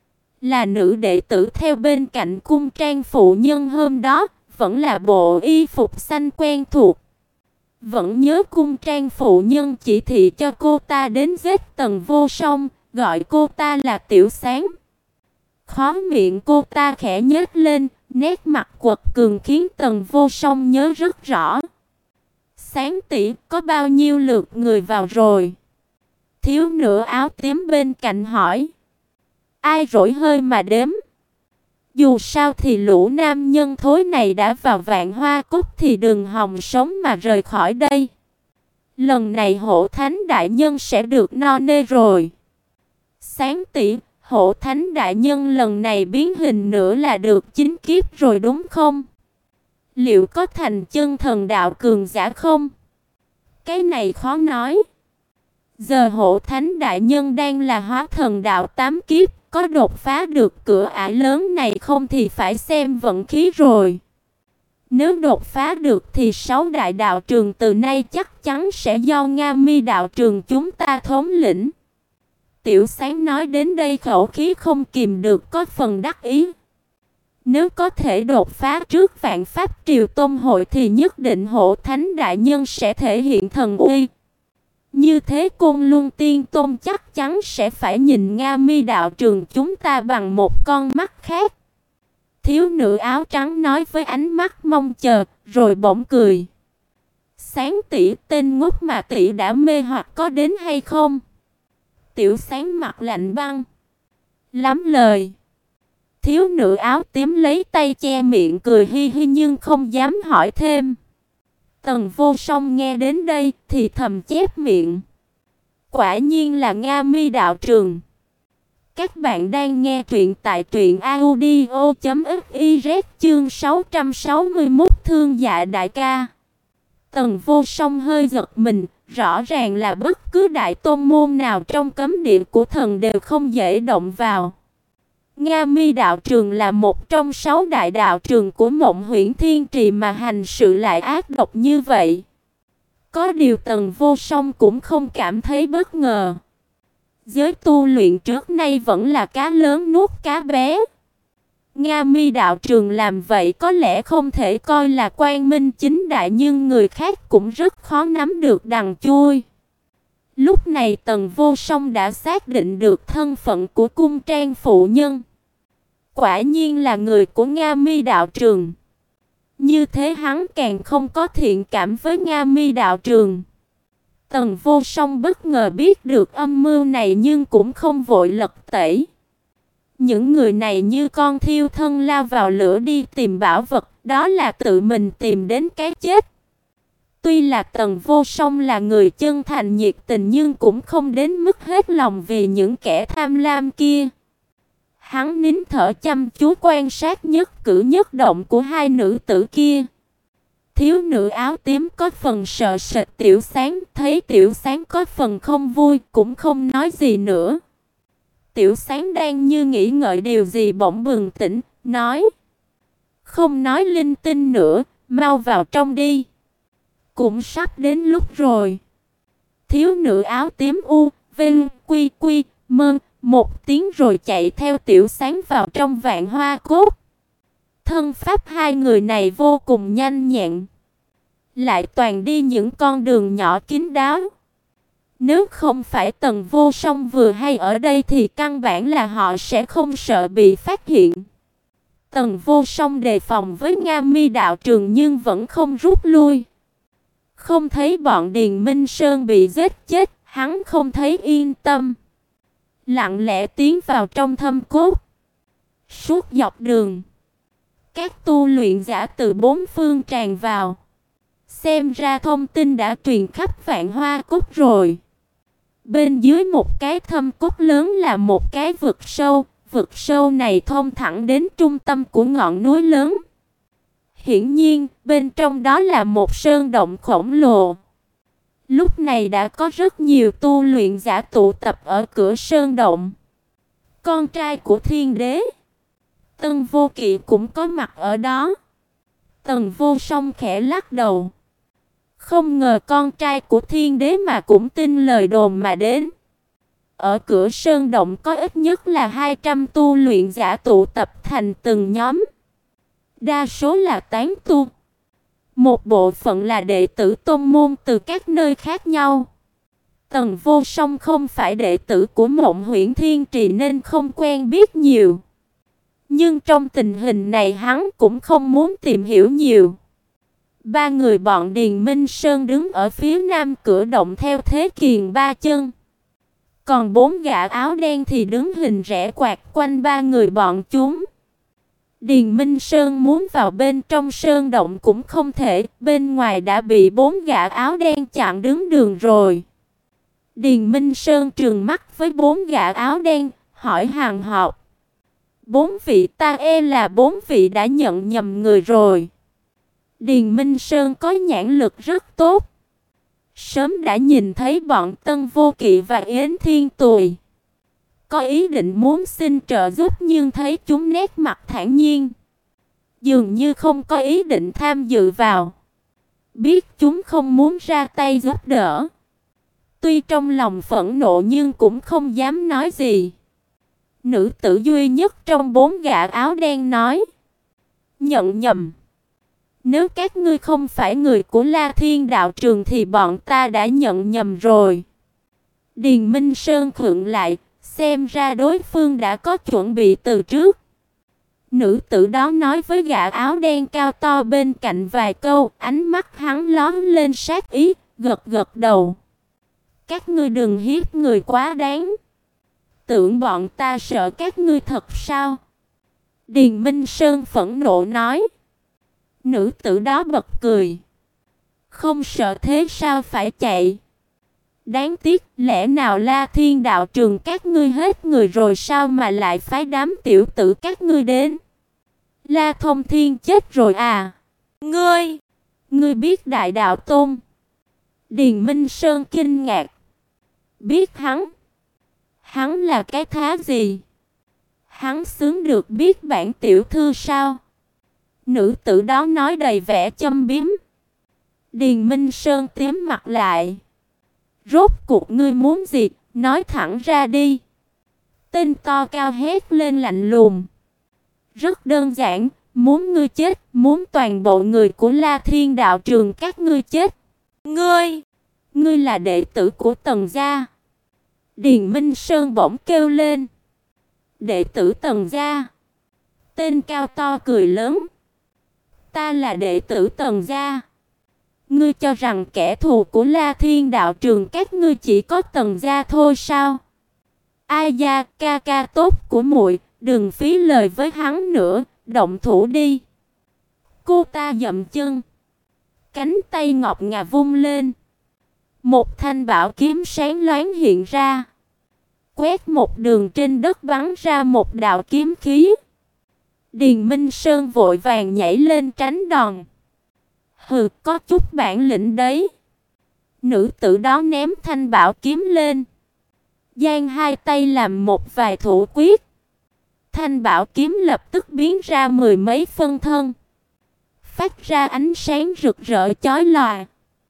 Là nữ đệ tử theo bên cạnh cung trang phụ nhân hôm đó, vẫn là bộ y phục xanh quen thuộc. Vẫn nhớ cung trang phụ nhân chỉ thị cho cô ta đến giết Tần Vô Song, gọi cô ta là Tiểu Sáng. Khóe miệng cô ta khẽ nhếch lên, nét mặt quật cường khiến Tần Vô Song nhớ rất rõ. Sáng tỷ, có bao nhiêu lượt người vào rồi? Thiếu nữ áo tím bên cạnh hỏi. Ai rỗi hơi mà đếm. Dù sao thì lũ nam nhân thối này đã vào Vạn Hoa Cốc thì đừng hòng sống mà rời khỏi đây. Lần này Hổ Thánh đại nhân sẽ được no nê rồi. Sáng tỷ, Hổ Thánh đại nhân lần này biến hình nữa là được chín kiếp rồi đúng không? Liệu có thành chân thần đạo cường giả không? Cái này khó nói. Giờ Hổ Thánh đại nhân đang là hóa thần đạo tám kiếp, có đột phá được cửa ải lớn này không thì phải xem vận khí rồi. Nếu đột phá được thì sáu đại đạo trường từ nay chắc chắn sẽ do Nga Mi đạo trường chúng ta thống lĩnh. Tiểu Sáng nói đến đây khẩu khí không kìm được có phần đắc ý. Nếu có thể đột phá trước Vạn Pháp Triều Tôn hội thì nhất định Hổ Thánh đại nhân sẽ thể hiện thần uy. Như thế Côn Luân Tiên Tôn chắc chắn sẽ phải nhìn Nga Mi đạo trường chúng ta bằng một con mắt khác. Thiếu nữ áo trắng nói với ánh mắt mong chờ, rồi bỗng cười. Sáng tỷ, tên ngốc mà tỷ đã mê hoặc có đến hay không? Tiểu Sáng mặt lạnh băng. Lắm lời. Thiếu nữ áo tím lấy tay che miệng cười hi hi nhưng không dám hỏi thêm. Tần Vô Song nghe đến đây thì thầm chép miệng. Quả nhiên là Nga Mi đạo trường. Các bạn đang nghe truyện tại truyện audio chấm fiz chương sáu trăm sáu mươi mốt Thương Dạ đại ca. Tần Vô Song hơi giật mình, rõ ràng là bất cứ đại tôn môn nào trong cấm địa của thần đều không dễ động vào. Nga Mi đạo trường là một trong sáu đại đạo trường của Mộng Huyễn Thiên Trì mà hành sự lại ác độc như vậy. Có điều Tần Vô Song cũng không cảm thấy bất ngờ. Giới tu luyện trước nay vẫn là cá lớn nuốt cá bé. Nga Mi đạo trường làm vậy có lẽ không thể coi là quang minh chính đại nhưng người khác cũng rất khó nắm được đằng chui. Lúc này Tần Vô Song đã xác định được thân phận của cung trang phụ nhân. Quả nhiên là người của Nga Mi đạo trường. Như thế hắn càng không có thiện cảm với Nga Mi đạo trường. Tần Vô Song bất ngờ biết được âm mưu này nhưng cũng không vội lật tẩy. Những người này như con thiêu thân lao vào lửa đi tìm bảo vật, đó là tự mình tìm đến cái chết. Tuy là Tần Vô Song là người chân thành nhiệt tình nhưng cũng không đến mức hết lòng vì những kẻ tham lam kia. Hắn nín thở chăm chú quan sát nhất cử nhất động của hai nữ tử kia. Thiếu nữ áo tím có phần sợ sệt Tiểu Sáng, thấy Tiểu Sáng có phần không vui, cũng không nói gì nữa. Tiểu Sáng đang như nghĩ ngợi điều gì bỗng bừng tỉnh, nói: Không nói linh tinh nữa, mau vào trong đi. Cũng sắp đến lúc rồi. Thiếu nữ áo tím u, vinh, quy quy, mơ, một tiếng rồi chạy theo Tiểu Sáng vào trong Vạn Hoa Cốt. Thân pháp hai người này vô cùng nhanh nhẹn, lại toàn đi những con đường nhỏ kín đáo. Nếu không phải Tần Vô Song vừa hay ở đây thì căn bản là họ sẽ không sợ bị phát hiện. Tần Vô Song đề phòng với Nga Mi đạo trường nhưng vẫn không rút lui. Không thấy bọn Điền Minh Sơn bị giết chết, hắn không thấy yên tâm. Lặng lẽ tiến vào trong thâm cốt. Suốt dọc đường, các tu luyện giả từ bốn phương tràn vào. Xem ra thông tin đã truyền khắp Vạn Hoa Cốt rồi. Bên dưới một cái thâm cốt lớn là một cái vực sâu, vực sâu này thông thẳng đến trung tâm của ngọn núi lớn. Hiển nhiên, bên trong đó là một sơn động khổng lồ. Lúc này đã có rất nhiều tu luyện giả tụ tập ở cửa sơn động. Con trai của Thiên Đế, Tân Vô Kỵ cũng có mặt ở đó. Tần Vô Song khẽ lắc đầu. Không ngờ con trai của Thiên Đế mà cũng tin lời đồn mà đến. ở cửa sơn động có ít nhất là hai trăm tu luyện giả tụ tập thành từng nhóm. Đa số là tán tu. Một bộ phận là đệ tử tôn môn từ các nơi khác nhau. Tần Vô Song không phải đệ tử của Mộng Huyễn Thiên Trì nên không quen biết nhiều. Nhưng trong tình hình này hắn cũng không muốn tìm hiểu nhiều. Ba người bọn Điền Minh Sơn đứng ở phía nam cửa động theo thế kiền ba chân. Còn bốn gã áo đen thì đứng hình rẽ quạt quanh ba người bọn chúng. Điền Minh Sơn muốn vào bên trong sơn động cũng không thể, bên ngoài đã bị bốn gã áo đen chặn đứng đường rồi. Điền Minh Sơn trừng mắt với bốn gã áo đen, hỏi hàng học. Bốn vị ta e là bốn vị đã nhận nhầm người rồi. Điền Minh Sơn có nhãn lực rất tốt. Sớm đã nhìn thấy bọn Tân Vô Kỵ và Yến Thiên Tùy. Có ý định muốn xin trợ giúp nhưng thấy chúng nét mặt thản nhiên. Dường như không có ý định tham dự vào. Biết chúng không muốn ra tay giúp đỡ. Tuy trong lòng phẫn nộ nhưng cũng không dám nói gì. Nữ tử duy nhất trong bốn gã áo đen nói. Nhận nhầm. Nếu các ngươi không phải người của La Thiên đạo trường thì bọn ta đã nhận nhầm rồi. Điền Minh Sơn khựng lại, xem ra đối phương đã có chuẩn bị từ trước. Nữ tử đó nói với gã áo đen cao to bên cạnh vài câu, ánh mắt hắn lóe lên sát ý, gật gật đầu. Các ngươi đừng hiếp người quá đáng. Tưởng bọn ta sợ các ngươi thật sao? Điền Minh Sơn phẫn nộ nói. Nữ tử đó bật cười. Không sợ thế sao phải chạy? Đáng tiếc, lẽ nào La Thiên đạo trường các ngươi hết người rồi sao mà lại phái đám tiểu tử các ngươi đến? La Thông Thiên chết rồi à? Ngươi, ngươi biết Đại Đạo Tôn? Điền Minh Sơn kinh ngạc. Biết hắn? Hắn là cái thá gì? Hắn xứng được biết bản tiểu thư sao? Nữ tử đó nói đầy vẻ châm biếm. Điền Minh Sơn tím mặt lại. Rốt cuộc ngươi muốn gì? Nói thẳng ra đi. Tên to cao hét lên lạnh lùng. Rất đơn giản, muốn ngươi chết, muốn toàn bộ người của La Thiên đạo trường các ngươi chết. Ngươi, ngươi là đệ tử của Tần gia. Điền Minh Sơn bỗng kêu lên. Đệ tử Tần gia? Tên cao to cười lớn. Ta là đệ tử Tần gia. Ngươi cho rằng kẻ thù của La Thiên đạo trường các ngươi chỉ có Tần gia thôi sao? Ai da, ca ca tốt của muội, đừng phí lời với hắn nữa, động thủ đi. Cô ta dậm chân, cánh tay ngọc ngà vung lên. Một thanh bảo kiếm sáng loáng hiện ra, quét một đường trên đất bắn ra một đạo kiếm khí. Điền Minh Sơn vội vàng nhảy lên tránh đòn. Hừ, có chút bản lĩnh đấy. Nữ tử đó ném thanh bảo kiếm lên, giang hai tay làm một vài thủ quyết. Thanh bảo kiếm lập tức biến ra mười mấy phân thân, phát ra ánh sáng rực rỡ chói lòa.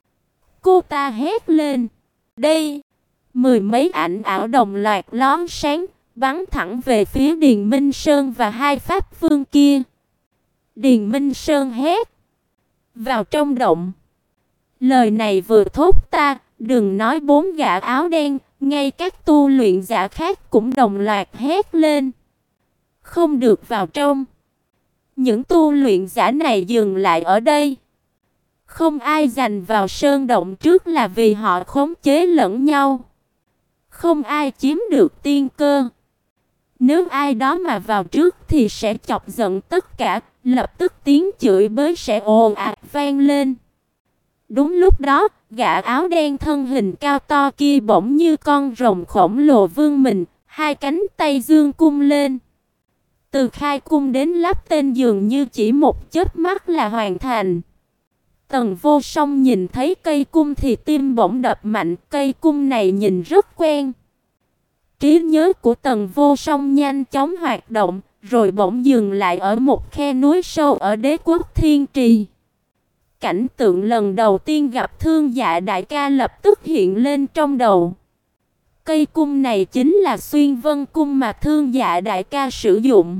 Cô ta hét lên. Đây! Mười mấy ảnh ảo đồng loạt lóe sáng, bắn thẳng về phía Điền Minh Sơn và hai pháp vương kia. Điền Minh Sơn hét. Vào trong động. Lời này vừa thốt ta, đừng nói bốn gã áo đen, ngay các tu luyện giả khác cũng đồng loạt hét lên. Không được vào trong. Những tu luyện giả này dừng lại ở đây. Không ai giành vào sơn động trước là vì họ khống chế lẫn nhau. Không ai chiếm được tiên cơ. Nếu ai đó mà vào trước thì sẽ chọc giận tất cả, lập tức tiếng chửi bới sẽ ồn ào vang lên. Đúng lúc đó, gã áo đen thân hình cao to kia bỗng như con rồng khổng lồ vươn mình, hai cánh tay dương cung lên. Từ khai cung đến lắp tên dường như chỉ một chớp mắt là hoàn thành. Tần Vô Song nhìn thấy cây cung thì tim bỗng đập mạnh, cây cung này nhìn rất quen. Trí nhớ của Tần Vô Song nhanh chóng hoạt động, rồi bỗng dừng lại ở một khe núi sâu ở Đế quốc Thiên Trì. Cảnh tượng lần đầu tiên gặp Thương Dạ đại ca lập tức hiện lên trong đầu. Cây cung này chính là Xuyên Vân cung mà Thương Dạ đại ca sử dụng.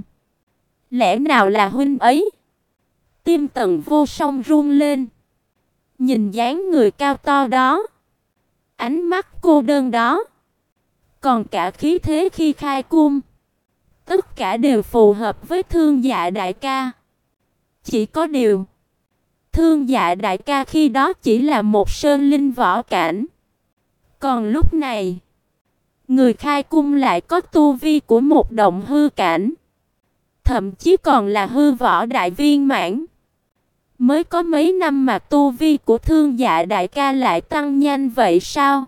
Lẽ nào là huynh ấy? Tim Tần Vô Song run lên. Nhìn dáng người cao to đó, ánh mắt cô đơn đó, còn cả khí thế khi khai cung, tất cả đều phù hợp với Thương Dạ đại ca. Chỉ có điều, Thương Dạ đại ca khi đó chỉ là một sơn linh võ cảnh, còn lúc này, người khai cung lại có tu vi của một động hư cảnh, thậm chí còn là hư võ đại viên mãn. Mới có mấy năm mà tu vi của Thương Dạ đại ca lại tăng nhanh vậy sao?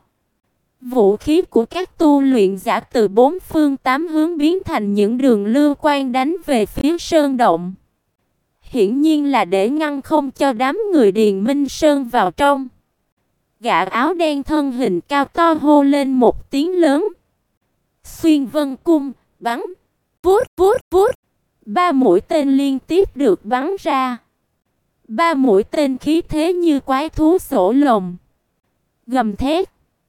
Vũ khí của các tu luyện giả từ bốn phương tám hướng biến thành những đường lưu quang đánh về phía sơn động. Hiển nhiên là để ngăn không cho đám người Điền Minh Sơn vào trong. Gã áo đen thân hình cao to hô lên một tiếng lớn. Xuyên Vân cung, bắn, vút vút vút. Ba mũi tên liên tiếp được bắn ra. Ba mũi tên khí thế như quái thú sổ lồng, gầm thét,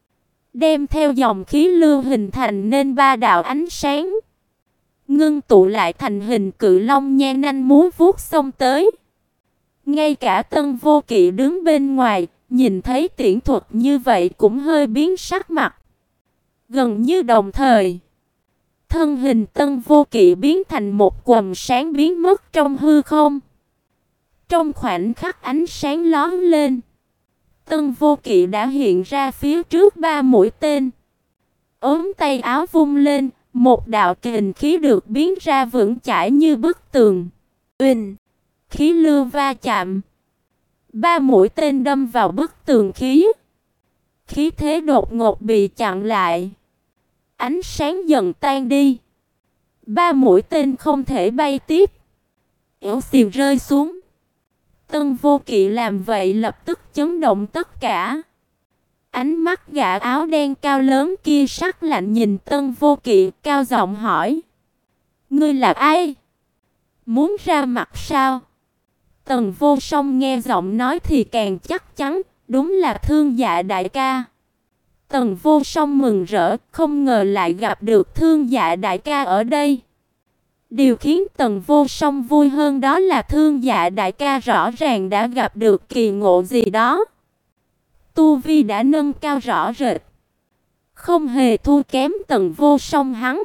đem theo dòng khí lưu hình thành nên ba đạo ánh sáng, ngưng tụ lại thành hình cự long nhe nanh múa vuốt xông tới. Ngay cả Tân Vô Kỵ đứng bên ngoài, nhìn thấy tiễn thuật như vậy cũng hơi biến sắc mặt. Gần như đồng thời, thân hình Tân Vô Kỵ biến thành một quầng sáng biến mất trong hư không. Trong khoảnh khắc ánh sáng lóe lên, Tân Vô Kỵ đã hiện ra phía trước ba mũi tên. Ốm tay áo vung lên, một đạo kình khí được biến ra vững chãi như bức tường. Uỳnh, khí lưu va chạm. Ba mũi tên đâm vào bức tường khí. Khí thế đột ngột bị chặn lại. Ánh sáng dần tan đi. Ba mũi tên không thể bay tiếp. Éo xìu rơi xuống. Tân Vô Kỵ làm vậy lập tức chấn động tất cả. Ánh mắt gã áo đen cao lớn kia sắc lạnh nhìn Tân Vô Kỵ, cao giọng hỏi: "Ngươi là ai? Muốn ra mặt sao?" Tần Vô Song nghe giọng nói thì càng chắc chắn, đúng là Thương Dạ đại ca. Tần Vô Song mừng rỡ, không ngờ lại gặp được Thương Dạ đại ca ở đây. Điều khiến Tần Vô Song vui hơn đó là Thương Dạ đại ca rõ ràng đã gặp được kỳ ngộ gì đó. Tu vi đã nâng cao rõ rệt, không hề thua kém Tần Vô Song hắn.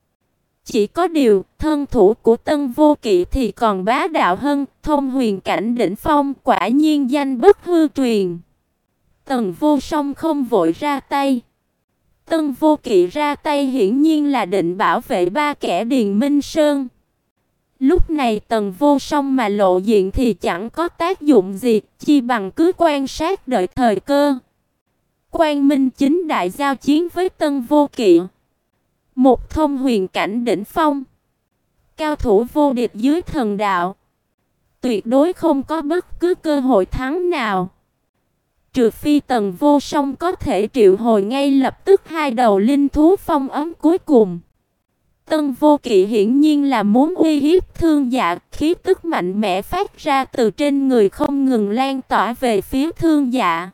Chỉ có điều, thân thủ của Tân Vô Kỵ thì còn bá đạo hơn, thông huyền cảnh đỉnh phong, quả nhiên danh bất hư truyền. Tần Vô Song không vội ra tay. Tân Vô Kỵ ra tay hiển nhiên là định bảo vệ ba kẻ Điền Minh Sơn. Lúc này Tần Vô Song mà lộ diện thì chẳng có tác dụng gì, chi bằng cứ quan sát đợi thời cơ. Quang Minh chính đại giao chiến với Tân Vô Kỵ, một thông huyền cảnh đỉnh phong, cao thủ vô địch dưới thần đạo, tuyệt đối không có bất cứ cơ hội thắng nào. Trừ phi Tần Vô Song có thể triệu hồi ngay lập tức hai đầu linh thú phong ấn cuối cùng. Tân Vô Kỵ hiển nhiên là muốn uy hiếp Thương Dạ, khí tức mạnh mẽ phát ra từ trên người không ngừng lan tỏa về phía Thương Dạ.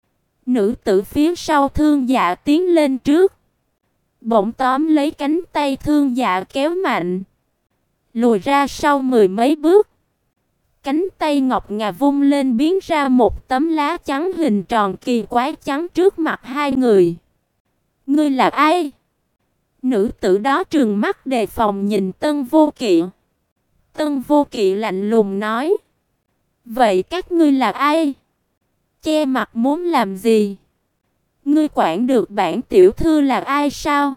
Nữ tử phía sau Thương Dạ tiến lên trước, bỗng tóm lấy cánh tay Thương Dạ kéo mạnh, lùi ra sau mười mấy bước. Cánh tay ngọc ngà vung lên biến ra một tấm lá trắng hình tròn kỳ quái trắng trước mặt hai người. "Ngươi là ai?" Nữ tử đó trừng mắt đề phòng nhìn Tân Vô Kỵ. Tân Vô Kỵ lạnh lùng nói: "Vậy các ngươi là ai? Che mặt muốn làm gì? Ngươi quản được bản tiểu thư là ai sao?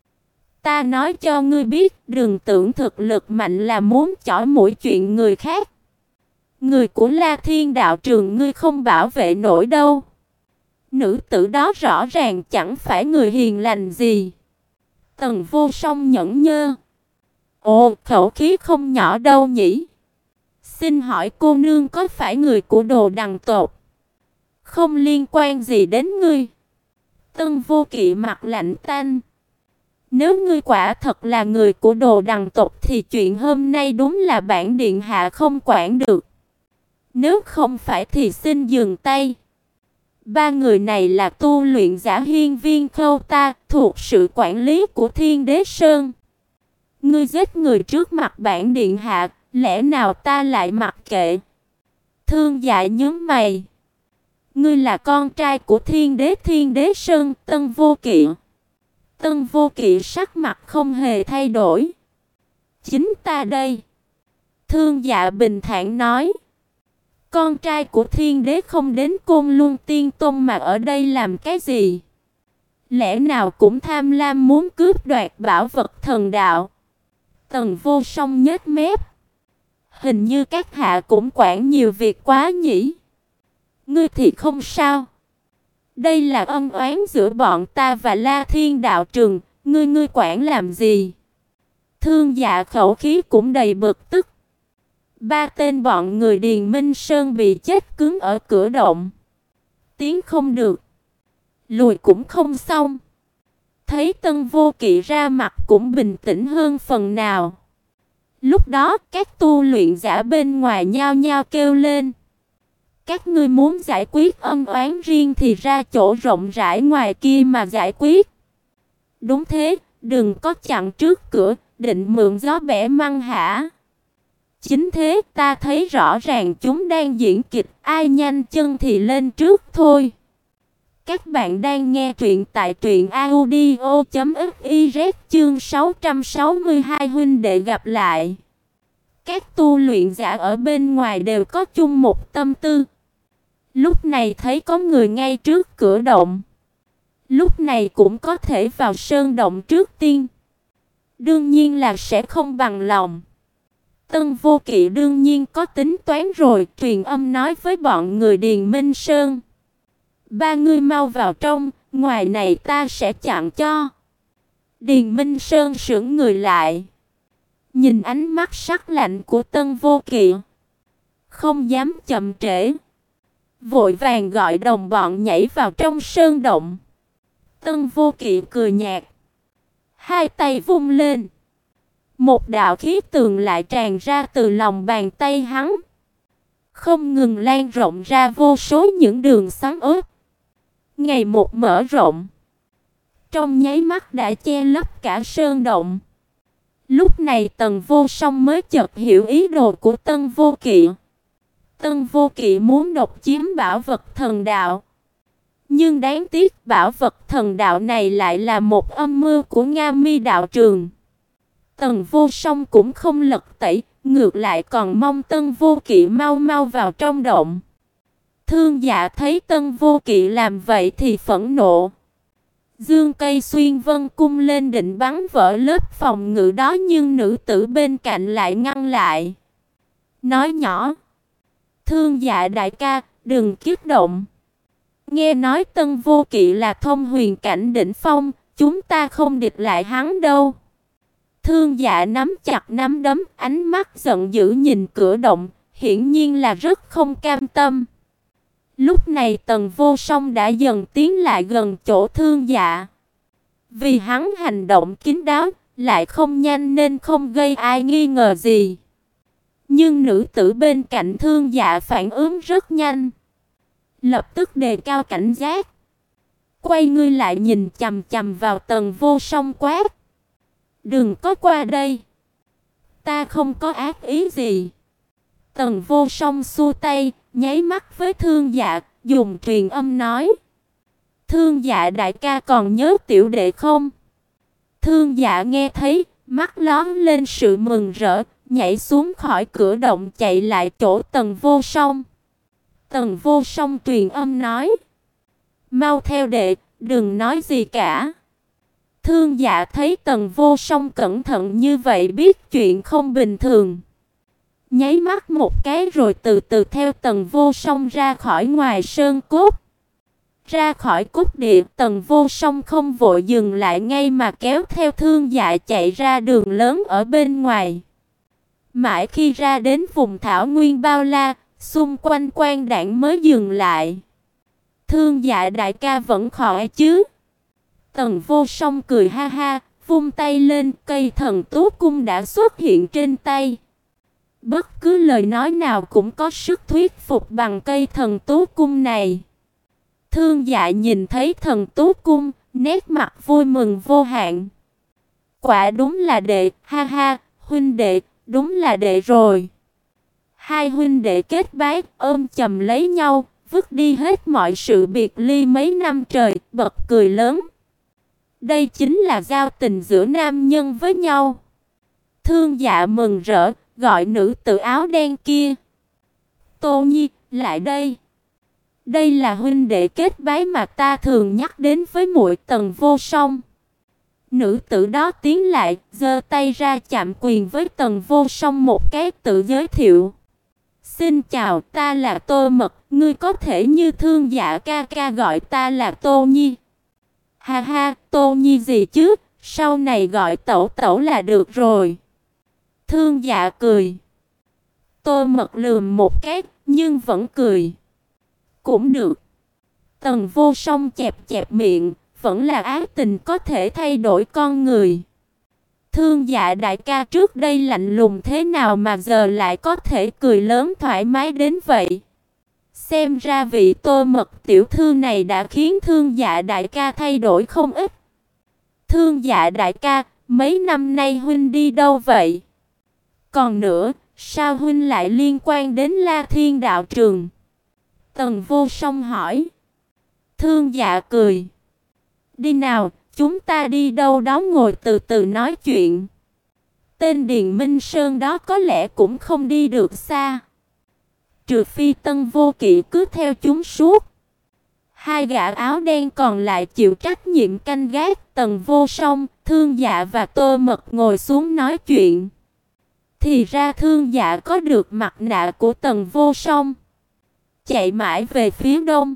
Ta nói cho ngươi biết, đừng tưởng thực lực mạnh là muốn chỏi mũi chuyện người khác. Người của La Thiên đạo trường ngươi không bảo vệ nổi đâu." Nữ tử đó rõ ràng chẳng phải người hiền lành gì. Tần Vô Song nhẫn nhơ: "Ồ, khẩu khí không nhỏ đâu nhỉ. Xin hỏi cô nương có phải người của Đồ Đằng tộc?" "Không liên quan gì đến ngươi." Tân Vô Kỵ mặt lạnh tanh: "Nếu ngươi quả thật là người của Đồ Đằng tộc thì chuyện hôm nay đúng là bản điện hạ không quản được. Nếu không phải thì xin dừng tay." Ba người này là tu luyện giả hiên viên khâu ta, thuộc sự quản lý của Thiên Đế Sơn. Ngươi giết người trước mặt bản điện hạ, lẽ nào ta lại mặc kệ? Thương Dạ nhướng mày. Ngươi là con trai của Thiên Đế Thiên Đế Sơn, Tân Vô Kỵ. Tân Vô Kỵ sắc mặt không hề thay đổi. Chính ta đây. Thương Dạ bình thản nói. Con trai của Thiên Đế không đến Côn Luân Tiên Tông mà ở đây làm cái gì? Lẽ nào cũng tham lam muốn cướp đoạt bảo vật thần đạo? Tần Vô Song nhếch mép. Hình như các hạ cũng quản nhiều việc quá nhỉ? Ngươi thì không sao. Đây là ân oán giữa bọn ta và La Thiên đạo trường, ngươi ngươi quản làm gì? Thương Dạ khẩu khí cũng đầy bực tức. Ba tên bọn người Điền Minh Sơn bị chết cứng ở cửa động. Tiến không được, lùi cũng không xong. Thấy Tân Vô Kỵ ra mặt cũng bình tĩnh hơn phần nào. Lúc đó các tu luyện giả bên ngoài nhao nhao kêu lên. Các ngươi muốn giải quyết ân oán riêng thì ra chỗ rộng rãi ngoài kia mà giải quyết. Đúng thế, đừng có chặn trước cửa, định mượn gió bẻ măng hả? Chính thế, ta thấy rõ ràng chúng đang diễn kịch, ai nhanh chân thì lên trước thôi. Các bạn đang nghe truyện tại truyện audio chấm fiz chương sáu trăm sáu mươi hai huynh đệ gặp lại. Các tu luyện giả ở bên ngoài đều có chung một tâm tư. Lúc này thấy có người ngay trước cửa động. Lúc này cũng có thể vào sơn động trước tiên. Đương nhiên là sẽ không bằng lòng. Tân Vô Kỵ đương nhiên có tính toán rồi, truyền âm nói với bọn người Điền Minh Sơn. Ba ngươi mau vào trong, ngoài này ta sẽ chặn cho. Điền Minh Sơn sững người lại. Nhìn ánh mắt sắc lạnh của Tân Vô Kỵ. Không dám chậm trễ. Vội vàng gọi đồng bọn nhảy vào trong sơn động. Tân Vô Kỵ cười nhạt. Hai tay vung lên. Một đạo khí tường lại tràn ra từ lòng bàn tay hắn. Không ngừng lan rộng ra vô số những đường xoắn ướt. Ngày một mở rộng. Trong nháy mắt đã che lấp cả sơn động. Lúc này Tần Vô Song mới chợt hiểu ý đồ của Tân Vô Kỵ. Tân Vô Kỵ muốn độc chiếm bảo vật thần đạo. Nhưng đáng tiếc bảo vật thần đạo này lại là một âm mưu của Nga Mi đạo trường. Tần Vô Song cũng không lật tẩy, ngược lại còn mong Tân Vô Kỵ mau mau vào trong động. Thương Dạ thấy Tân Vô Kỵ làm vậy thì phẫn nộ. Dương cây xuyên vân cung lên định bắn vỡ lớp phòng ngự đó, nhưng nữ tử bên cạnh lại ngăn lại. Nói nhỏ. Thương Dạ đại ca, đừng kích động. Nghe nói Tân Vô Kỵ là thông huyền cảnh đỉnh phong, chúng ta không địch lại hắn đâu. Thương Dạ nắm chặt nắm đấm, ánh mắt giận dữ nhìn cửa động, hiển nhiên là rất không cam tâm. Lúc này Tần Vô Song đã dần tiến lại gần chỗ Thương Dạ. Vì hắn hành động kín đáo, lại không nhanh nên không gây ai nghi ngờ gì. Nhưng nữ tử bên cạnh Thương Dạ phản ứng rất nhanh. Lập tức đề cao cảnh giác. Quay ngươi lại nhìn chằm chằm vào Tần Vô Song quát. Đừng có qua đây. Ta không có ác ý gì. Tần Vô Song xua tay, nháy mắt với Thương Dạ, dùng truyền âm nói. Thương Dạ đại ca còn nhớ tiểu đệ không? Thương Dạ nghe thấy, mắt lóe lên sự mừng rỡ, nhảy xuống khỏi cửa động chạy lại chỗ Tần Vô Song. Tần Vô Song truyền âm nói. Mau theo đệ, đừng nói gì cả. Thương Dạ thấy Tần Vô Song cẩn thận như vậy biết chuyện không bình thường. Nháy mắt một cái rồi từ từ theo Tần Vô Song ra khỏi ngoài sơn cốt. Ra khỏi cốt địa, Tần Vô Song không vội dừng lại ngay mà kéo theo Thương Dạ chạy ra đường lớn ở bên ngoài. Mãi khi ra đến vùng thảo nguyên bao la, xung quanh quan đảng mới dừng lại. Thương Dạ đại ca vẫn khỏe chứ? Tần Vô Song cười ha ha, vung tay lên, cây thần tú cung đã xuất hiện trên tay. Bất cứ lời nói nào cũng có sức thuyết phục bằng cây thần tú cung này. Thương Dạ nhìn thấy Thần Tú Cung, nét mặt vui mừng vô hạn. Quả đúng là đệ, ha ha, huynh đệ, đúng là đệ rồi. Hai huynh đệ kết bái, ôm chầm lấy nhau, vứt đi hết mọi sự biệt ly mấy năm trời, bật cười lớn. Đây chính là giao tình giữa nam nhân với nhau. Thương Dạ mừng rỡ, gọi nữ tử áo đen kia. Tô Nhi, lại đây. Đây là huynh đệ kết bái mà ta thường nhắc đến với muội Tần Vô Song. Nữ tử đó tiến lại, giơ tay ra chạm quyền với Tần Vô Song một cái, tự giới thiệu. Xin chào, ta là Tô Mật, ngươi có thể như Thương Dạ ca ca gọi ta là Tô Nhi. Ha ha, Tô Nhi gì chứ, sau này gọi tẩu tẩu là được rồi. Thương Dạ cười. Tô Mật lườm một cái, nhưng vẫn cười. Cũng được. Tần Vô Song chẹp chẹp miệng, vẫn là ái tình có thể thay đổi con người. Thương Dạ đại ca trước đây lạnh lùng thế nào mà giờ lại có thể cười lớn thoải mái đến vậy. Xem ra vị Tô Mật tiểu thư này đã khiến Thương Dạ đại ca thay đổi không ít. Thương Dạ đại ca, mấy năm nay huynh đi đâu vậy? Còn nữa, sao huynh lại liên quan đến La Thiên đạo trường? Tần Vô Song hỏi. Thương Dạ cười. Đi nào, chúng ta đi đâu đó ngồi từ từ nói chuyện. Tên Điền Minh Sơn đó có lẽ cũng không đi được xa. Trừ phi Tân Vô Kỵ cứ theo chúng suốt. Hai gã áo đen còn lại chịu trách nhiệm canh gác. Tần Vô Song, Thương Dạ và Tô Mật ngồi xuống nói chuyện. Thì ra Thương Dạ có được mặt nạ của Tần Vô Song, chạy mãi về phía đông,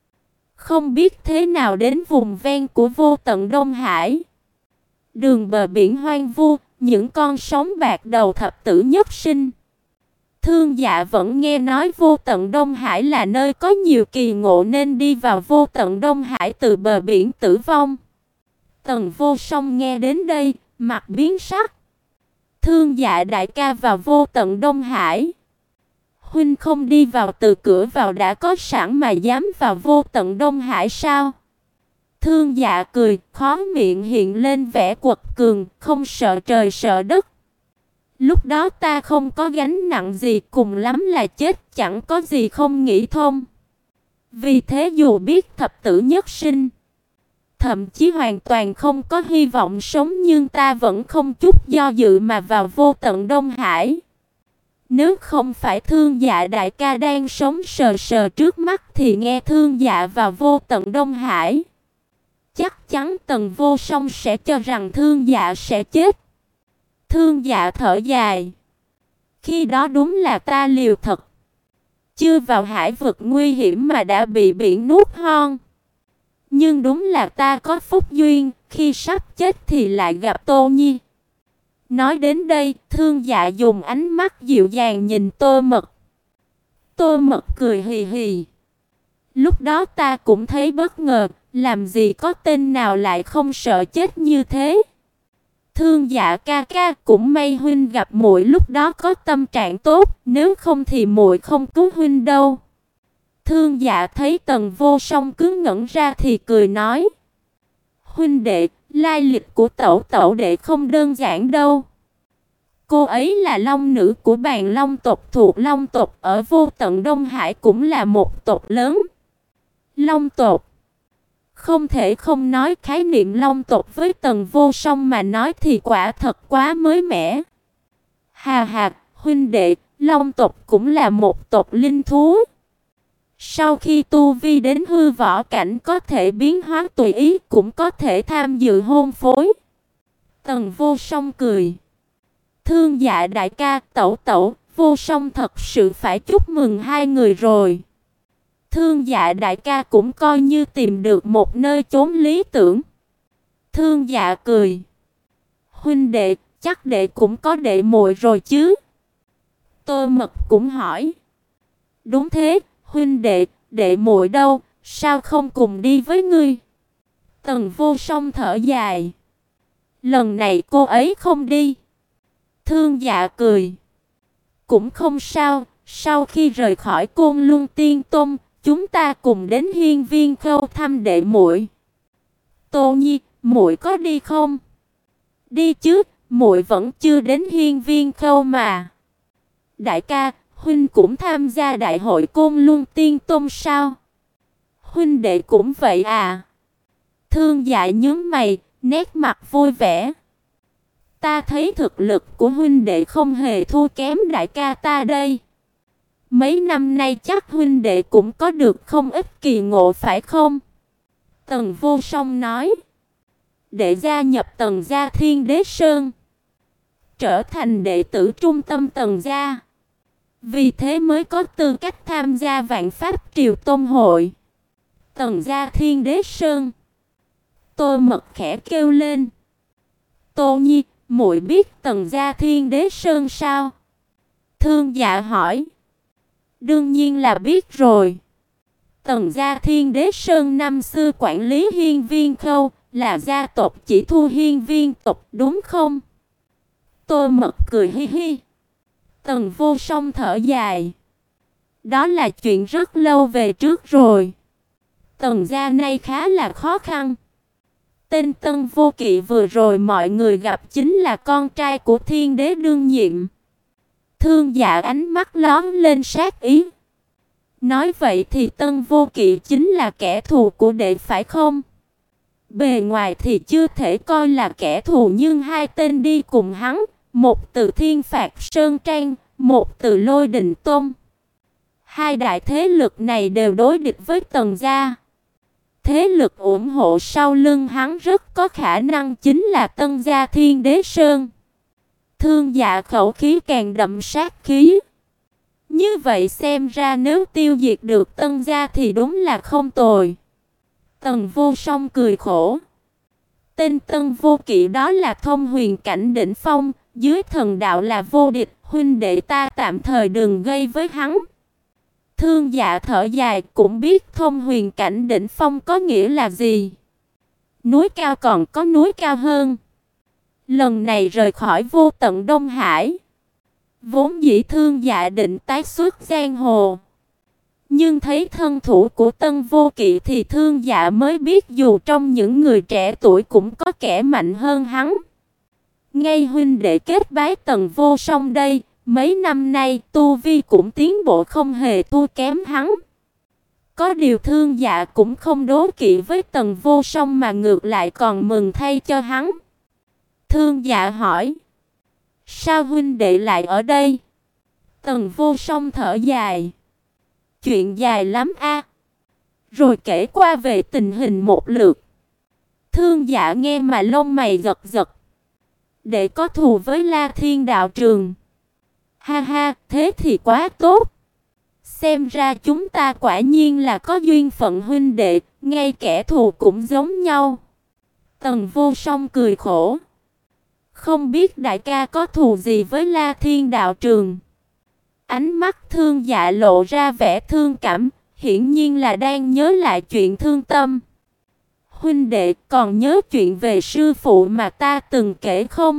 không biết thế nào đến vùng ven của vô tận Đông Hải. Đường bờ biển hoang vu, những con sóng bạc đầu thập tử nhất sinh. Thương Dạ vẫn nghe nói vô tận Đông Hải là nơi có nhiều kỳ ngộ nên đi vào vô tận Đông Hải từ bờ biển tử vong. Tần Vô Song nghe đến đây, mặt biến sắc. Thương Dạ đại ca vào vô tận Đông Hải. Huynh không đi vào từ cửa vào đã có sẵn mà dám vào vô tận Đông Hải sao? Thương Dạ cười, khóe miệng hiện lên vẻ quật cường, không sợ trời sợ đất. Lúc đó ta không có gánh nặng gì, cùng lắm là chết, chẳng có gì không nghĩ thông. Vì thế dù biết thập tử nhất sinh, thậm chí hoàn toàn không có hy vọng sống, nhưng ta vẫn không chút do dự mà vào vô tận Đông Hải. Nếu không phải Thương Dạ đại ca đang sống sờ sờ trước mắt thì nghe Thương Dạ vào vô tận Đông Hải, chắc chắn Tần Vô Song sẽ cho rằng Thương Dạ sẽ chết. Thương Dạ thở dài. Khi đó đúng là ta liều thật. Chưa vào hải vực nguy hiểm mà đã bị biển nuốt hon. Nhưng đúng là ta có phúc duyên, khi sắp chết thì lại gặp Tô Nhi. Nói đến đây, Thương Dạ dùng ánh mắt dịu dàng nhìn Tô Mật. Tô Mật cười hì hì. Lúc đó ta cũng thấy bất ngờ, làm gì có tên nào lại không sợ chết như thế. Thương Dạ ca ca, cũng may huynh gặp muội lúc đó có tâm trạng tốt, nếu không thì muội không cứu huynh đâu. Thương Dạ thấy Tần Vô Song cứ ngẩn ra thì cười nói. Huynh đệ, lai lịch của tẩu tẩu đệ không đơn giản đâu. Cô ấy là long nữ của Bàn Long tộc, thuộc Long tộc ở vô tận Đông Hải, cũng là một tộc lớn. Long tộc. Không thể không nói, khái niệm Long tộc với Tần Vô Song mà nói thì quả thật quá mới mẻ. Hà hà, huynh đệ, Long tộc cũng là một tộc linh thú. Sau khi tu vi đến hư võ cảnh có thể biến hóa tùy ý, cũng có thể tham dự hôn phối. Tần Vô Song cười. Thương Dạ đại ca, tẩu tẩu, Vô Song thật sự phải chúc mừng hai người rồi. Thương Dạ đại ca cũng coi như tìm được một nơi chốn lý tưởng. Thương Dạ cười. Huynh đệ, chắc đệ cũng có đệ muội rồi chứ? Tô Mật cũng hỏi. Đúng thế, huynh đệ, đệ muội đâu, sao không cùng đi với ngươi? Tần Vô Song thở dài. Lần này cô ấy không đi. Thương Dạ cười. Cũng không sao, sau khi rời khỏi Côn Luân Tiên Tông, chúng ta cùng đến Hiên Viên Khâu thăm đệ muội. Tô Nhi, muội có đi không? Đi chứ, muội vẫn chưa đến Hiên Viên Khâu mà. Đại ca, huynh cũng tham gia đại hội Côn Luân Tiên Tôn sao? Huynh đệ cũng vậy à? Thương Dạ nhướng mày, nét mặt vui vẻ. Ta thấy thực lực của huynh đệ không hề thua kém đại ca ta đây. Mấy năm nay chắc huynh đệ cũng có được không ít kỳ ngộ phải không? Tần Vô Song nói. Đệ gia nhập Tần gia Thiên Đế Sơn, trở thành đệ tử trung tâm Tần gia. Vì thế mới có tư cách tham gia Vạn Pháp Triều Tôn hội. Tần gia Thiên Đế Sơn. Tô Mật khẽ kêu lên. Tô Nhi, muội biết Tần gia Thiên Đế Sơn sao? Thương Dạ hỏi. Đương nhiên là biết rồi. Tần gia Thiên Đế Sơn năm xưa quản lý Hiên Viên Khâu, là gia tộc chỉ thua Hiên Viên tộc đúng không? Tô Mật cười hi hi. Tần Vô Song thở dài. Đó là chuyện rất lâu về trước rồi. Tần gia nay khá là khó khăn. Tên Tân Vô Kỵ vừa rồi mọi người gặp chính là con trai của Thiên Đế đương nhiệm. Thương Dạ ánh mắt lóe lên sát ý. Nói vậy thì Tân Vô Kỵ chính là kẻ thù của đệ phải không? Bề ngoài thì chưa thể coi là kẻ thù, nhưng hai tên đi cùng hắn, một từ Thiên Phạt Sơn Trang, một từ Lôi Đình Tôn. Hai đại thế lực này đều đối địch với Tần gia. Thế lực ủng hộ sau lưng hắn rất có khả năng chính là Tân gia Thiên Đế Sơn. Thương Dạ khẩu khí càng đậm sát khí. Như vậy xem ra nếu tiêu diệt được Tân gia thì đúng là không tồi. Tần Vô Song cười khổ. Tên Tân Vô Kỵ đó là thông huyền cảnh đỉnh phong, dưới thần đạo là vô địch, huynh đệ ta tạm thời đừng gây với hắn. Thương Dạ thở dài, cũng biết thông huyền cảnh đỉnh phong có nghĩa là gì. Núi cao còn có núi cao hơn. Lần này rời khỏi vô tận Đông Hải, vốn dĩ Thương Dạ định tái xuất giang hồ. Nhưng thấy thân thủ của Tân Vô Kỵ thì Thương Dạ mới biết dù trong những người trẻ tuổi cũng có kẻ mạnh hơn hắn. Ngay huynh đệ kết bái Tần Vô Song đây, mấy năm nay tu vi cũng tiến bộ không hề thua kém hắn. Có điều Thương Dạ cũng không đố kỵ với Tần Vô Song mà ngược lại còn mừng thay cho hắn. Thương Dạ hỏi. Sao huynh đệ lại ở đây? Tần Vô Song thở dài. Chuyện dài lắm a. Rồi kể qua về tình hình một lượt. Thương Dạ nghe mà lông mày giật giật. Đệ có thù với La Thiên đạo trường. Ha ha, thế thì quá tốt. Xem ra chúng ta quả nhiên là có duyên phận huynh đệ, ngay kẻ thù cũng giống nhau. Tần Vô Song cười khổ. Không biết đại ca có thù gì với La Thiên đạo trường. Ánh mắt Thương Dạ lộ ra vẻ thương cảm, hiển nhiên là đang nhớ lại chuyện thương tâm. Huynh đệ còn nhớ chuyện về sư phụ mà ta từng kể không?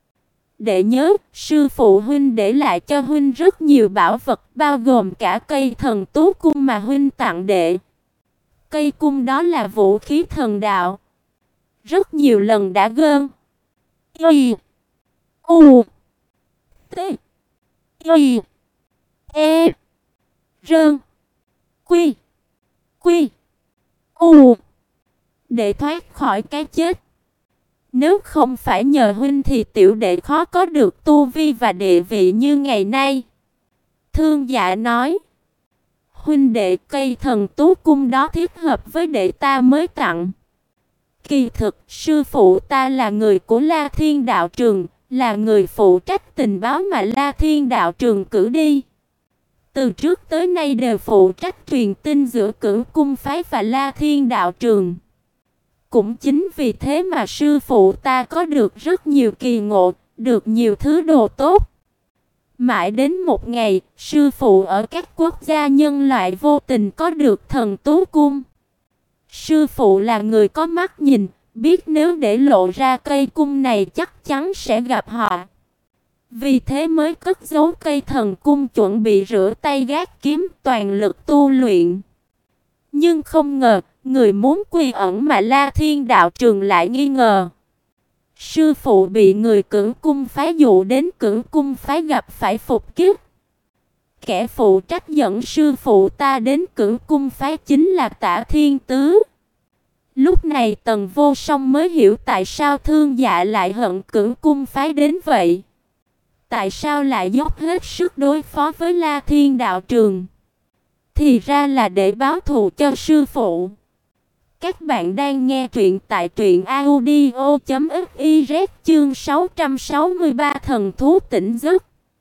Đệ nhớ, sư phụ huynh để lại cho huynh rất nhiều bảo vật, bao gồm cả cây thần tú cung mà huynh tặng đệ. Cây cung đó là vũ khí thần đạo. Rất nhiều lần đã gơn. Y U T Y E Rơn Quy Quy U để thoát khỏi cái chết. Nếu không phải nhờ huynh thì tiểu đệ khó có được tu vi và địa vị như ngày nay. Thương Dạ nói. Huynh đệ, cây thần tú cung đó thiết hợp với đệ ta mới tặng. Kỳ thực, sư phụ ta là người của La Thiên đạo trường, là người phụ trách tình báo mà La Thiên đạo trường cử đi. Từ trước tới nay đều phụ trách truyền tin giữa Cửu cung phái và La Thiên đạo trường. Cũng chính vì thế mà sư phụ ta có được rất nhiều kỳ ngộ, được nhiều thứ đồ tốt. Mãi đến một ngày, sư phụ ở các quốc gia nhân loại vô tình có được thần tú cung. Sư phụ là người có mắt nhìn, biết nếu để lộ ra cây cung này chắc chắn sẽ gặp họ. Vì thế mới cất giấu cây thần cung, chuẩn bị rửa tay gác kiếm, toàn lực tu luyện. Nhưng không ngờ, người muốn quy ẩn mà La Thiên đạo trường lại nghi ngờ. Sư phụ bị người Cửu cung phái dụ đến Cửu cung phái gặp phải phục kiếp. Kẻ phụ trách dẫn sư phụ ta đến Cửu cung phái chính là Tả Thiên Tứ. Lúc này Tần Vô Song mới hiểu tại sao Thương Dạ lại hận Cửu cung phái đến vậy. Tại sao lại dốc hết sức đối phó với La Thiên đạo trường? Thì ra là để báo thù cho sư phụ. Các bạn đang nghe truyện tại truyện audio chấm fiz chương sáu trăm sáu mươi ba thần thú tỉnh giấc.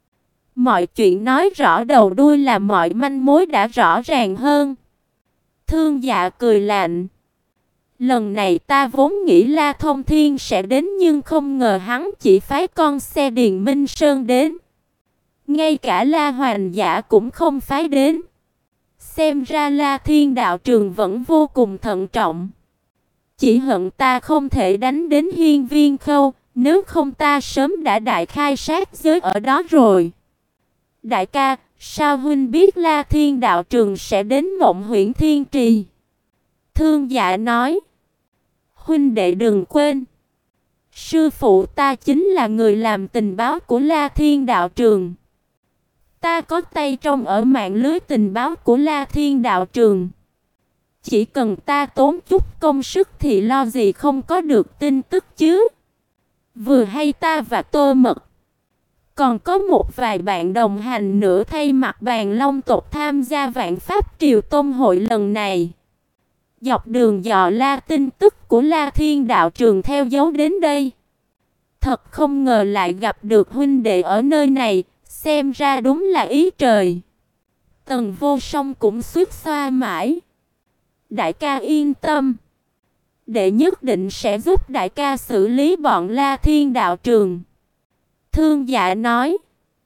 Mọi chuyện nói rõ đầu đuôi là mọi manh mối đã rõ ràng hơn. Thương Dạ cười lạnh. Lần này ta vốn nghĩ La Thông Thiên sẽ đến nhưng không ngờ hắn chỉ phái con xe Điền Minh Sơn đến. Ngay cả La Hoành Giả cũng không phái đến. Xem ra La Thiên đạo trường vẫn vô cùng thận trọng. Chỉ hận ta không thể đánh đến Hiên Viên Khâu, nếu không ta sớm đã đại khai sát giới ở đó rồi. Đại ca, sao huynh biết La Thiên đạo trường sẽ đến Mộng Huyễn Thiên Trì? Thương Dạ nói. Huynh đệ đừng quên, sư phụ ta chính là người làm tình báo của La Thiên đạo trường. Ta có tay trong ở mạng lưới tình báo của La Thiên đạo trường. Chỉ cần ta tốn chút công sức thì lo gì không có được tin tức chứ. Vừa hay ta và Tô Mật, còn có một vài bạn đồng hành nữa thay mặt Bàn Long tộc tham gia Vạn Pháp Triều Tôn hội lần này. Dọc đường dò la tin tức của La Thiên đạo trường theo dấu đến đây. Thật không ngờ lại gặp được huynh đệ ở nơi này, xem ra đúng là ý trời. Tần Vô Song cũng suýt xoa mãi. Đại ca yên tâm, đệ nhất định sẽ giúp đại ca xử lý bọn La Thiên đạo trường. Thương Dạ nói.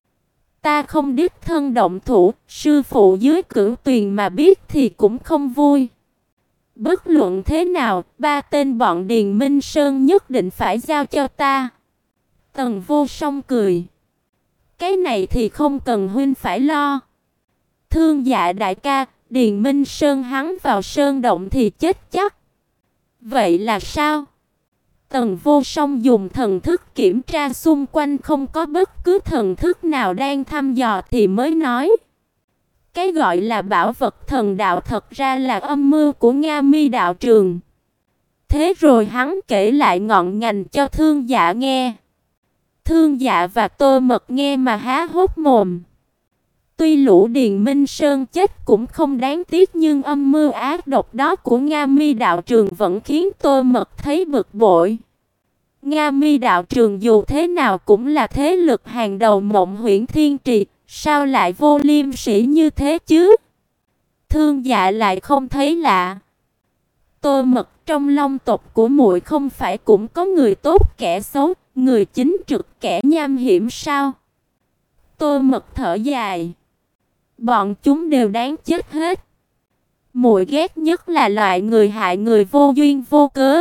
Ta không đích thân động thủ, sư phụ dưới Cửu Tuyền mà biết thì cũng không vui. Bất luận thế nào, ba tên bọn Điền Minh Sơn nhất định phải giao cho ta. Tần Vô Song cười. Cái này thì không cần huynh phải lo. Thương Dạ đại ca, Điền Minh Sơn hắn vào sơn động thì chết chắc. Vậy là sao? Tần Vô Song dùng thần thức kiểm tra xung quanh không có bất cứ thần thức nào đang thăm dò thì mới nói. Cái gọi là bảo vật thần đạo thật ra là âm mưu của Nga Mi đạo trường. Thế rồi hắn kể lại ngọn ngành cho Thương Dạ nghe. Thương Dạ và Tô Mật nghe mà há hốc mồm. Tuy lũ Điền Minh Sơn chết cũng không đáng tiếc nhưng âm mưu ác độc đó của Nga Mi đạo trường vẫn khiến Tô Mật thấy bực bội. Nga Mi đạo trường dù thế nào cũng là thế lực hàng đầu Mộng Huyễn Thiên Trì, sao lại vô liêm sỉ như thế chứ? Thương Dạ lại không thấy lạ. Tô Mật, trong long tộc của muội không phải cũng có người tốt kẻ xấu, người chính trực kẻ nham hiểm sao? Tô Mật thở dài. Bọn chúng đều đáng chết hết. Muội ghét nhất là loại người hại người vô duyên vô cớ.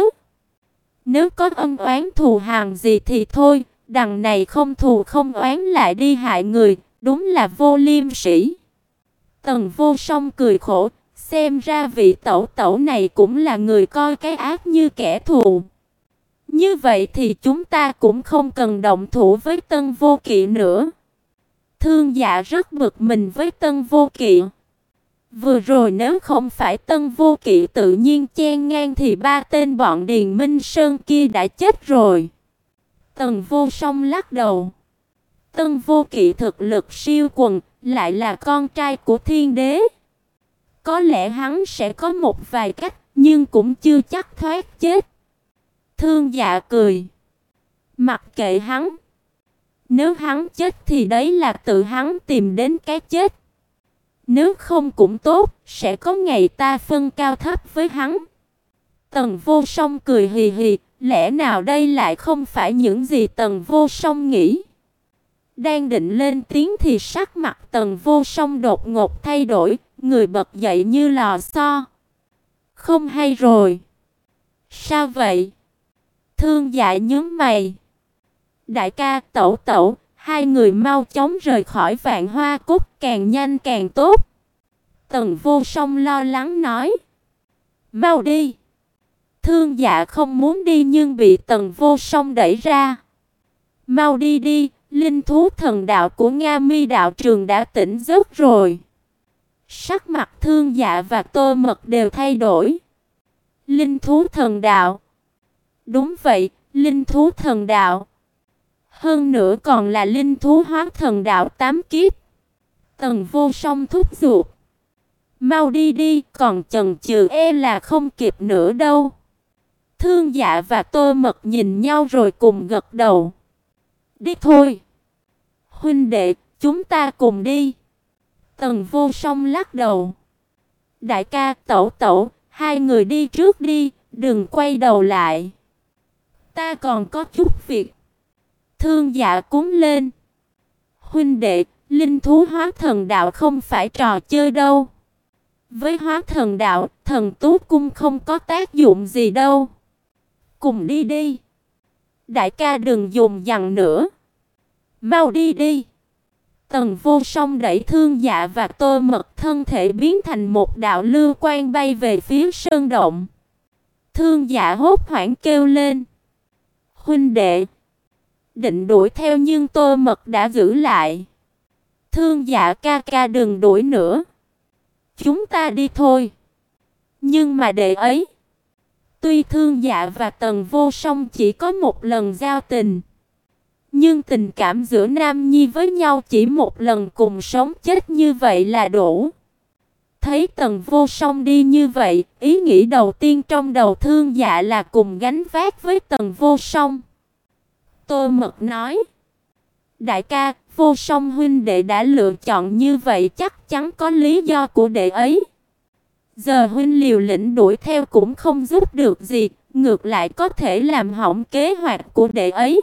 Nếu có ân oán thù hằn gì thì thôi, đằng này không thù không oán lại đi hại người, đúng là vô liêm sỉ. Tần Vô Song cười khổ, xem ra vị tẩu tẩu này cũng là người coi cái ác như kẻ thù. Như vậy thì chúng ta cũng không cần động thủ với Tân Vô Kỵ nữa. Thương Dạ rất bực mình với Tân Vô Kỵ. Vừa rồi nếu không phải Tân Vô Kỵ tự nhiên chen ngang thì ba tên bọn Điền Minh Sơn kia đã chết rồi. Tần Vô Song lắc đầu. Tân Vô Kỵ thực lực siêu quần, lại là con trai của Thiên Đế. Có lẽ hắn sẽ có một vài cách, nhưng cũng chưa chắc thoát chết. Thương Dạ cười. Mặc kệ hắn. Nếu hắn chết thì đấy là tự hắn tìm đến cái chết. Nếu không cũng tốt, sẽ có ngày ta phân cao thấp với hắn. Tần Vô Song cười hì hì, lẽ nào đây lại không phải những gì Tần Vô Song nghĩ. Đang định lên tiếng thì sắc mặt Tần Vô Song đột ngột thay đổi, người bật dậy như lò xo. Không hay rồi. Sao vậy? Thương Dạ nhướng mày. Đại ca, tẩu tẩu, hai người mau chóng rời khỏi Vạn Hoa Cúc, càng nhanh càng tốt. Tần Vô Song lo lắng nói. Mau đi. Thương Dạ không muốn đi nhưng bị Tần Vô Song đẩy ra. Mau đi đi, linh thú thần đạo của Nga Mi đạo trường đã tỉnh giấc rồi. Sắc mặt Thương Dạ và Tô Mật đều thay đổi. Linh thú thần đạo. Đúng vậy, linh thú thần đạo. Hơn nữa còn là linh thú hóa thần đạo tám kiếp. Tần Vô Song thúc giục. Mau đi đi, còn chần chừ e là không kịp nữa đâu. Thương Dạ và Tô Mật nhìn nhau rồi cùng gật đầu. Đi thôi. Huynh đệ, chúng ta cùng đi. Tần Vô Song lắc đầu. Đại ca, tẩu tẩu, hai người đi trước đi, đừng quay đầu lại. Ta còn có chút việc. Thương Dạ cúng lên. Huynh đệ, linh thú hóa thần đạo không phải trò chơi đâu. Với hóa thần đạo, thần tú cung không có tác dụng gì đâu. Cùng đi đi. Đại ca đừng dùng dằng nữa. Mau đi đi. Tần Vô Song đẩy Thương Dạ và Tô Mật, thân thể biến thành một đạo lưu quang bay về phía sơn động. Thương Dạ hốt hoảng kêu lên. Huynh đệ. Định đuổi theo nhưng Tô Mật đã giữ lại. Thương Dạ ca ca đừng đuổi nữa. Chúng ta đi thôi. Nhưng mà đệ ấy. Tuy Thương Dạ và Tần Vô Song chỉ có một lần giao tình, nhưng tình cảm giữa nam nhi với nhau chỉ một lần cùng sống chết như vậy là đủ. Thấy Tần Vô Song đi như vậy, ý nghĩ đầu tiên trong đầu Thương Dạ là cùng gánh vác với Tần Vô Song. Tô Mật nói. Đại ca, Vô Song huynh đệ đã lựa chọn như vậy chắc chắn có lý do của đệ ấy. Giờ huynh liều lĩnh đuổi theo cũng không giúp được gì, ngược lại có thể làm hỏng kế hoạch của đệ ấy.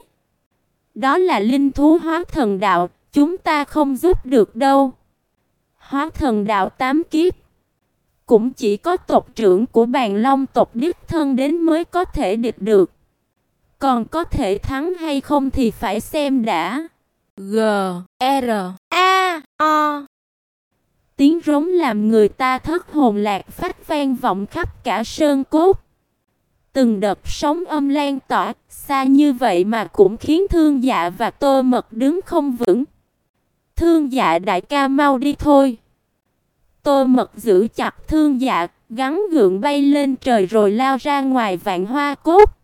Đó là linh thú hóa thần đạo, chúng ta không giúp được đâu. Hóa thần đạo tám kiếp, cũng chỉ có tộc trưởng của Bàn Long tộc đích thân đến mới có thể địch được. Còn có thể thắng hay không thì phải xem đã. G R A O. Tiếng rống làm người ta thất hồn lạc phách vang vọng khắp cả sơn cốt. Từng đợt sóng âm lan tỏa, xa như vậy mà cũng khiến Thương Dạ và Tô Mật đứng không vững. Thương Dạ đại ca mau đi thôi. Tô Mật giữ chặt Thương Dạ, gắng gượng bay lên trời rồi lao ra ngoài vạn hoa cốt.